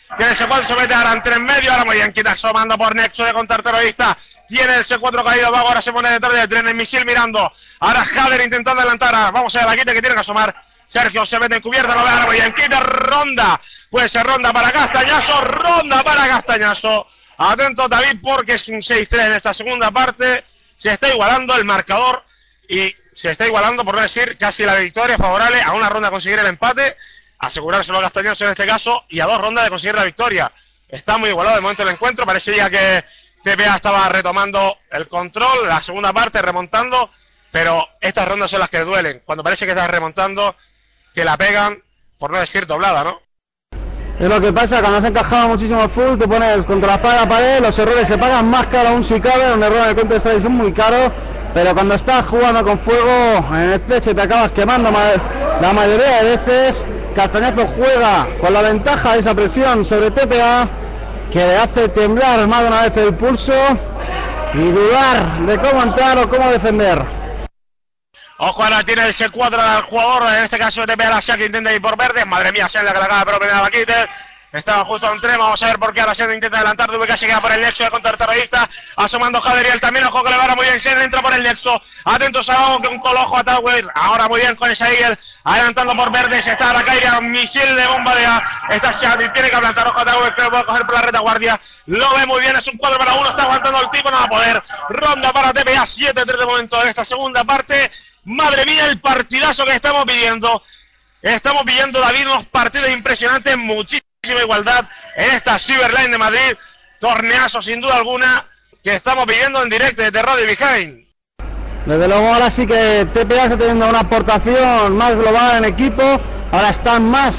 Tiene el C4, se mete ahora entre en medio. Ahora muy bien, quita asomando por Nexo de contraterrorista. Tiene el C4 caído abajo. Ahora se pone detrás de Trenes. Misil mirando. Ahora Jader intentando adelantar. Vamos a ver la quita que tiene que asomar. Sergio se mete en cubierta. Lo ve ahora muy bien. Quita Ronda. Puede ser Ronda para Castañazo. Ronda para Castañazo. Atento David porque es un 6-3 en esta segunda parte. Se está igualando el marcador. Y se está igualando, por no decir, casi la victoria favorable a una ronda de conseguir el empate. Asegurárselo a Castañazo en este caso. Y a 2 rondas de conseguir la victoria. Está muy igualado de momento el encuentro. Parecía que TPA estaba retomando el control. La segunda parte remontando. Pero estas rondas son las que duelen. Cuando parece que estás remontando, que la pegan, por no decir doblada, ¿no? Es lo que pasa, cuando has encajado muchísimo el full, te pones contra la espada de la pared, los errores se pagan más caro aún si cabe, un error en el Counter Strike es muy caro, pero cuando estás jugando con fuego, en el techo te acabas quemando la mayoría de veces. Castañazo juega con la ventaja de esa presión sobre TPA, que le hace temblar más de una vez el pulso y dudar de cómo entrar o cómo defender. Ojo, ahora tiene el C4 del jugador, en este caso TPA la Shaq intenta ir por verde. Madre mía, Shaq la que la acaba de proponer a la Kitter. Estaba justo en tren, vamos a ver por qué ahora Shaq intenta adelantar. DVK se queda por el nexo de contraterrorista. Asomando Jaderiel también, ojo que le va muy bien. Shaq entra por el nexo. Atentos abajo que un colojo a Tower. Ahora muy bien con esa Eagle. Adelantando por verde, se está la Kairi, misil de bomba de A. Está Shaq y tiene que adelantar. Ojo a Tower que lo puede coger por la retaguardia. Lo ve muy bien, es un 4 para 1. Está aguantando el tipo, no va a poder. Ronda para TPA, 7-3 de momento en esta segunda parte. Madre mía, el partidazo que estamos pidiendo. Estamos pidiendo, David, unos partidos impresionantes, muchísima igualdad en esta Cyberline de Madrid. Torneazo, sin duda alguna, que estamos pidiendo en directo desde Radio Behind. Desde luego, ahora sí que TPA está teniendo una aportación más global en equipo. Ahora están más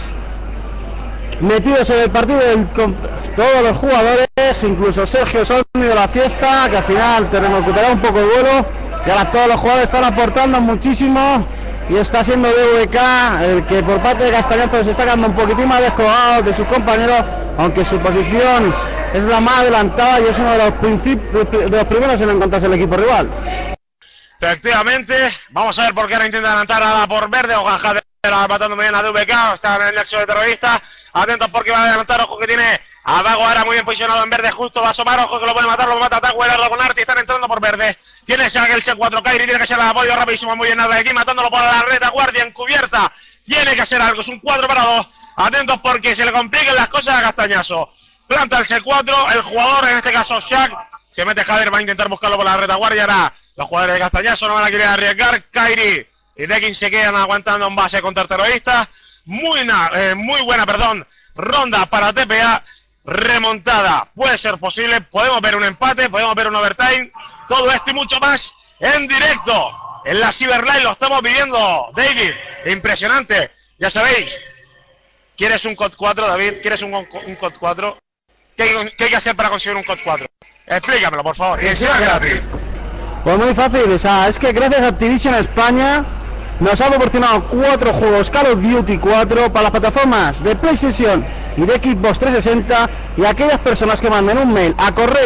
metidos en el partido todos los jugadores, incluso Sergio Solmi de la fiesta, que al final te recuperará un poco el vuelo. Y ahora todos los jugadores están aportando muchísimo y está siendo DVK el que por parte de Castañazo se está quedando un poquitín más descolgado de sus compañeros, aunque su posición es la más adelantada y es uno de los primeros en encontrarse el equipo rival. Efectivamente, vamos a ver por qué ahora intenta adelantar a la por verde. Ojalá matando muy bien a DVK, está en el nexo de terrorista. Atentos porque va a adelantar, ojo que tiene a Vago ahora muy bien posicionado en verde, justo va a asomar, ojo que lo puede matar, lo mata Taco, el con Arti, están entrando por verde. Tiene el C4, Kairi tiene que hacer el apoyo rapidísimo, muy bien nada de aquí, matándolo por la retaguardia encubierta. Tiene que hacer algo, es un 4 para 2. Atentos porque se le complican las cosas a Castañazo. Planta el C4, el jugador, en este caso Shaq, se mete Jader, va a intentar buscarlo por la retaguardia. Ahora los jugadores de Castañazo no van a querer arriesgar. Kairi y Dekin se quedan aguantando en base contra terroristas. Muy buena, ronda para TPA. Remontada, puede ser posible, podemos ver un empate, podemos ver un overtime, todo esto y mucho más en directo en la Cyberline, lo estamos viviendo, David, impresionante, ya sabéis. ¿Quieres un COD 4, David? ¿Quieres un COD 4? ¿Qué hay que hacer para conseguir un COD 4? Explícamelo, por favor, y encima gratis. Pues muy fácil, o sea, es que gracias a Activision España nos ha proporcionado 4 juegos Call of Duty 4 para las plataformas de PlayStation y de Xbox 360, y aquellas personas que manden un mail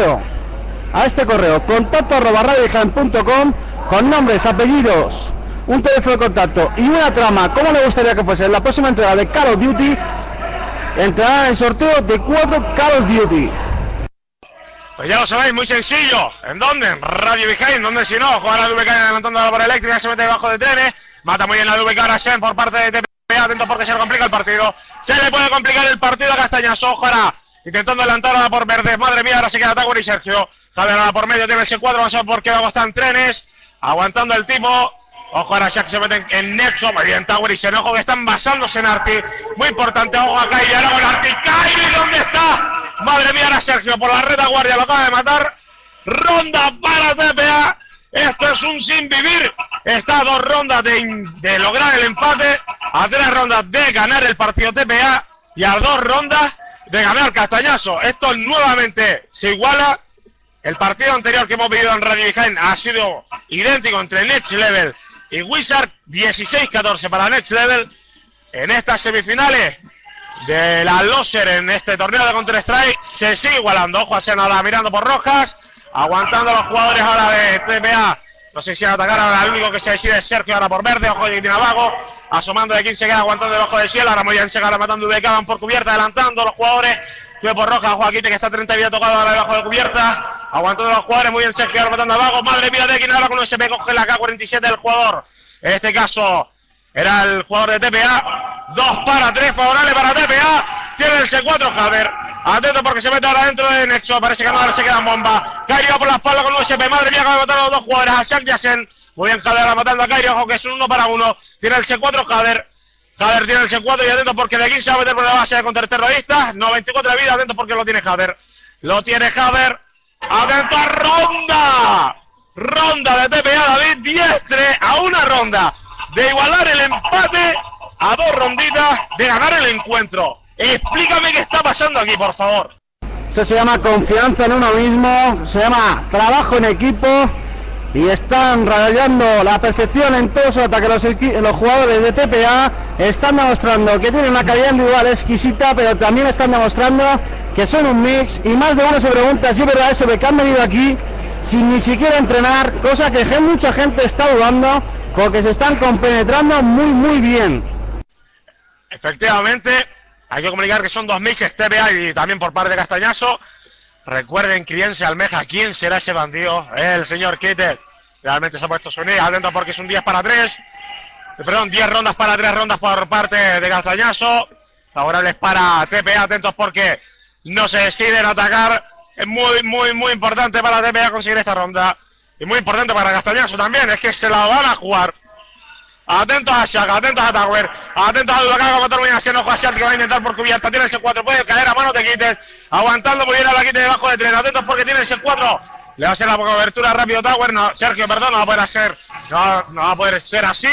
a este correo contacto@radiobehind.com con nombres, apellidos, un teléfono de contacto y una trama como le gustaría que fuese en la próxima entrega de Call of Duty, entrarán en el sorteo de 4 Call of Duty. Pues ya lo sabéis, muy sencillo. ¿En dónde? En Radio Behind, ¿dónde si no? Juega la DVK adelantando por eléctrica, se mete debajo de Trenes, mata muy bien la DVK ahora Shen por parte de TPA, atento porque se le complica el partido. Se le puede complicar el partido a Castañazo, ojo ahora, intentando adelantar ahora por verde, madre mía, ahora se queda Tower y Sergio. Javier ahora por medio, tiene el C4, vamos a ver por qué están Trenes, aguantando el tipo. Ojo, ahora Shaq se mete en nexo, muy bien Tower y Shen, ojo que están basándose en Arti, muy importante, ojo a Kairi, ahora con Arti, Kairi, ¿dónde está? Madre mía, ahora Sergio por la retaguardia lo acaba de matar. Ronda para TPA, esto es un sin vivir, está a 2 rondas de lograr el empate, a 3 rondas de ganar el partido TPA y a 2 rondas de ganar Castañazo. Esto nuevamente se iguala. El partido anterior que hemos vivido en Radio Behind ha sido idéntico entre Next Level y Wizard, 16-14 para Next Level. En estas semifinales de la Loser en este torneo de Counter Strike se sigue igualando. Ojo a Sena ahora mirando por rojas, aguantando a los jugadores ahora de TPA. No sé si atacar ahora, el único que se decide es Sergio ahora por verde, ojo que tiene a Vago, asomando de quien se queda aguantando el ojo de cielo, ahora muy bien se queda matando VK, van por cubierta, adelantando los jugadores Sube por roja, Joaquín, que está 30 vida tocado ahora debajo de cubierta. Aguantando los jugadores, muy bien Sergio, matando abajo. Madre mía, de quien ahora con un SP coge la K47 del jugador. En este caso, era el jugador de TPA. 2 para 3, favorable para TPA. Tiene el C4, Javier. Atento porque se mete ahora dentro de Nexo. Parece que ahora se queda en bomba. Kairi va por la espalda con un SP. Madre mía, acaba de matar a los dos jugadores. A Shaq Yasen. Muy bien, Javier ahora matando a Kairi. Ojo que es un 1 para 1. Tiene el C4, Javier. Javier tiene el C4 y atento porque de aquí se va a meter por la base de contraterroristas. 94 de vida, atento porque lo tiene Javier. Lo tiene Javier. Atento a ronda. Ronda de TPA, David. Diestre a una ronda de igualar el empate, a 2 ronditas de ganar el encuentro. Explícame qué está pasando aquí, por favor. Eso se llama confianza en uno mismo, se llama trabajo en equipo, y están rayando la perfección en todo su ataque. Los jugadores de TPA están demostrando que tienen una calidad individual exquisita, pero también están demostrando que son un mix, y más de uno se pregunta si es verdad eso de que han venido aquí sin ni siquiera entrenar, cosa que mucha gente está dudando, porque se están compenetrando muy bien. Efectivamente, hay que comunicar que son 2 mixes, TPA y también por parte de Castañaso. Recuerden, Criense Almeja, ¿quién será ese bandido? El señor Kittel. Realmente se ha puesto su unir, atento porque es un 10 para 3. Perdón, 10 rondas para 3 rondas por parte de Castañaso. Favorables para TPA, atentos porque no se deciden atacar. Es muy importante para TPA conseguir esta ronda. Y muy importante para Castañaso también, es que se la van a jugar. Atentos a Shaq, atentos a Tower, atentos a Dulacaga, como termina haciendo ojo a Shaq, que va a intentar por cubierta, tiene el C4, puede caer a mano de Kittel, aguantando muy bien a la Kittel debajo de tren, atentos porque tiene el C4, le va a hacer la cobertura rápido Tower, no, Sergio, perdón, no va a poder hacer, no va a poder ser así.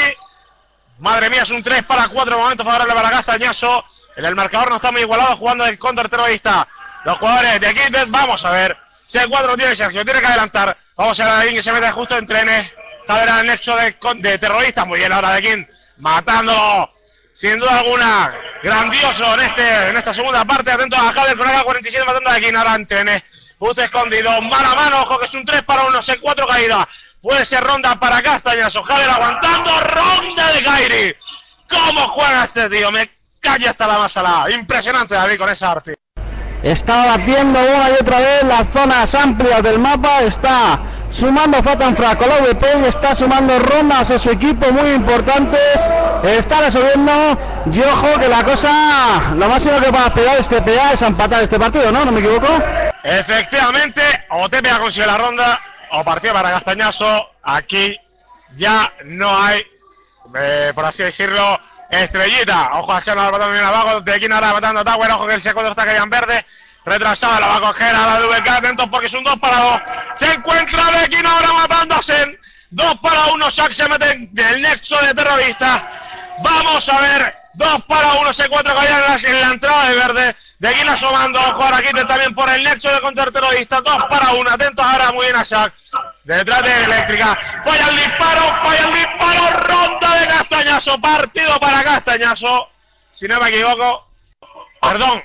Madre mía, es un 3 para 4, momento favorable para Castañaso, en el marcador no está muy igualado, jugando el contraterrorista, los jugadores de Kittel, vamos a ver, C4 tiene Sergio, tiene que adelantar, vamos a ver a alguien que se mete justo en trenes. Era el nexo de terroristas, muy bien ahora de King, matándolo, sin duda alguna, grandioso en esta segunda parte, atento a Javier con la 47 matando a King, ahora en trenes, justo escondido, mano a mano, ojo que es un 3 para 1, C4 caída, puede ser ronda para Castañaso, Javier aguantando, ronda de Kairi, ¿cómo juega este tío? Me calla hasta la masala, impresionante David con esa arte. Está batiendo una y otra vez las zonas amplias del mapa, está sumando Fatanfra con la VP y está sumando rondas a su equipo muy importantes, está resolviendo, y ojo que la cosa, lo máximo que va a esperar este TPA es empatar este partido, ¿no? ¿No me equivoco? Efectivamente, o TPA consigue la ronda, o partido para Castañaso, aquí ya no hay, por así decirlo, estrellita. Ojo a Sena matando bien abajo, de aquí ahora matando a Tower, ojo que el segundo está en verde, retrasada, la va a coger a la WK, atentos porque es un 2 para 2, se encuentra de aquí ahora matando a Sen, 2 para 1, Shaq se mete en el nexo de terroristas, vamos a ver, 2 para 1, C4 caída en la entrada de verde, de aquí asomando, ojo ahora Kittel también por el nexo de contraterroristas, 2 para 1, atentos ahora muy bien a Shaq, detrás de Eléctrica, falla el disparo, ronda de Castañaso, partido para Castañaso, si no me equivoco, perdón,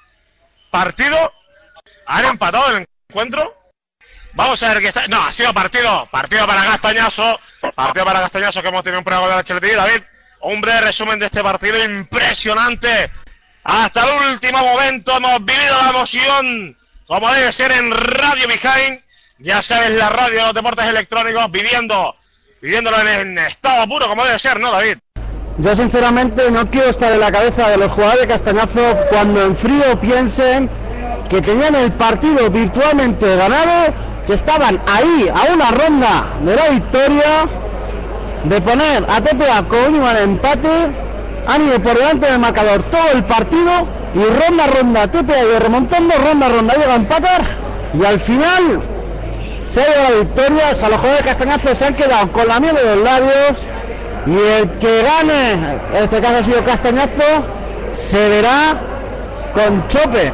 partido, han empatado el encuentro, vamos a ver qué está, no, ha sido partido para Castañaso, que hemos tenido un programa de la HLTV, David, un breve resumen de este partido impresionante, hasta el último momento hemos vivido la emoción, como debe ser en Radio Behind, ya sabes, la radio de los deportes electrónicos, viviéndolo en estado puro, como debe ser, ¿no, David? Yo sinceramente no quiero estar en la cabeza de los jugadores de Castañazo cuando en frío piensen que tenían el partido virtualmente ganado, que estaban ahí a una ronda de la victoria, de poner a TPA con un empate, han ido por delante del marcador todo el partido y ronda a ronda TPA ido remontando, ronda a ronda llega a empatar y al final se ha ido la victoria. O sea, los jugadores de Castañazo se han quedado con la miel de los labios. Y el que gane, en este caso ha sido Castañazo, se verá con Chope.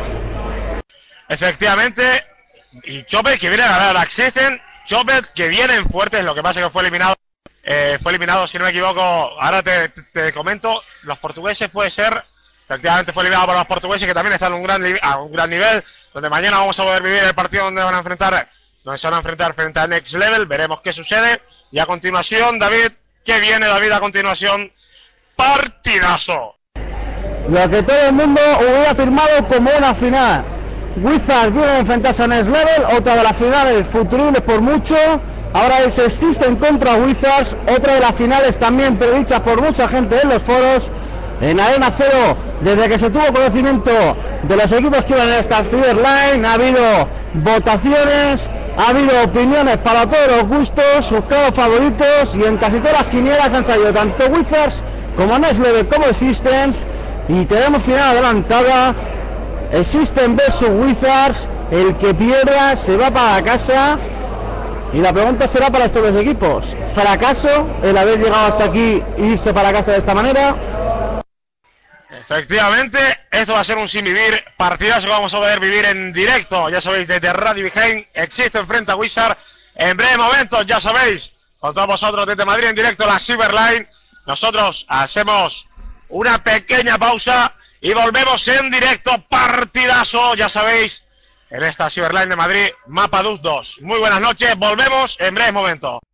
Efectivamente, y Chope que viene a ganar Accesen, Chope que vienen fuertes, lo que pasa es que fue eliminado, si no me equivoco, ahora te comento, los portugueses puede ser, efectivamente fue eliminado por los portugueses que también están a un gran nivel, donde mañana vamos a poder vivir el partido donde se van a enfrentar frente a Next Level, veremos qué sucede, y a continuación, David, ¿qué viene, David, a continuación? Partidazo. Lo que todo el mundo hubiera firmado como una final. Wizards viene a enfrentarse a Next Level, otra de las finales futuribles por mucho. Ahora es System contra Wizards, otra de las finales también predichas por mucha gente en los foros. En Arena Cero, desde que se tuvo conocimiento de los equipos que iban en esta Cyberline, ha habido votaciones, ha habido opiniones para todos los gustos, sus claros favoritos, y en casi todas las quinielas han salido tanto Wizards como Next Level como Systems, y tenemos final adelantada. El System vs Wizards, el que pierda se va para casa, y la pregunta será para estos dos equipos: ¿fracaso el haber llegado hasta aquí e irse para casa de esta manera? Efectivamente, esto va a ser un sin vivir, partidazo que vamos a poder vivir en directo, ya sabéis, desde Radio Behind. Existe frente a Wizard en breve momento, ya sabéis, con todos vosotros desde Madrid en directo, la Cyberline. Nosotros hacemos una pequeña pausa y volvemos en directo, partidazo, ya sabéis, en esta Cyberline de Madrid, Mapa 2. Muy buenas noches, volvemos en breve momento.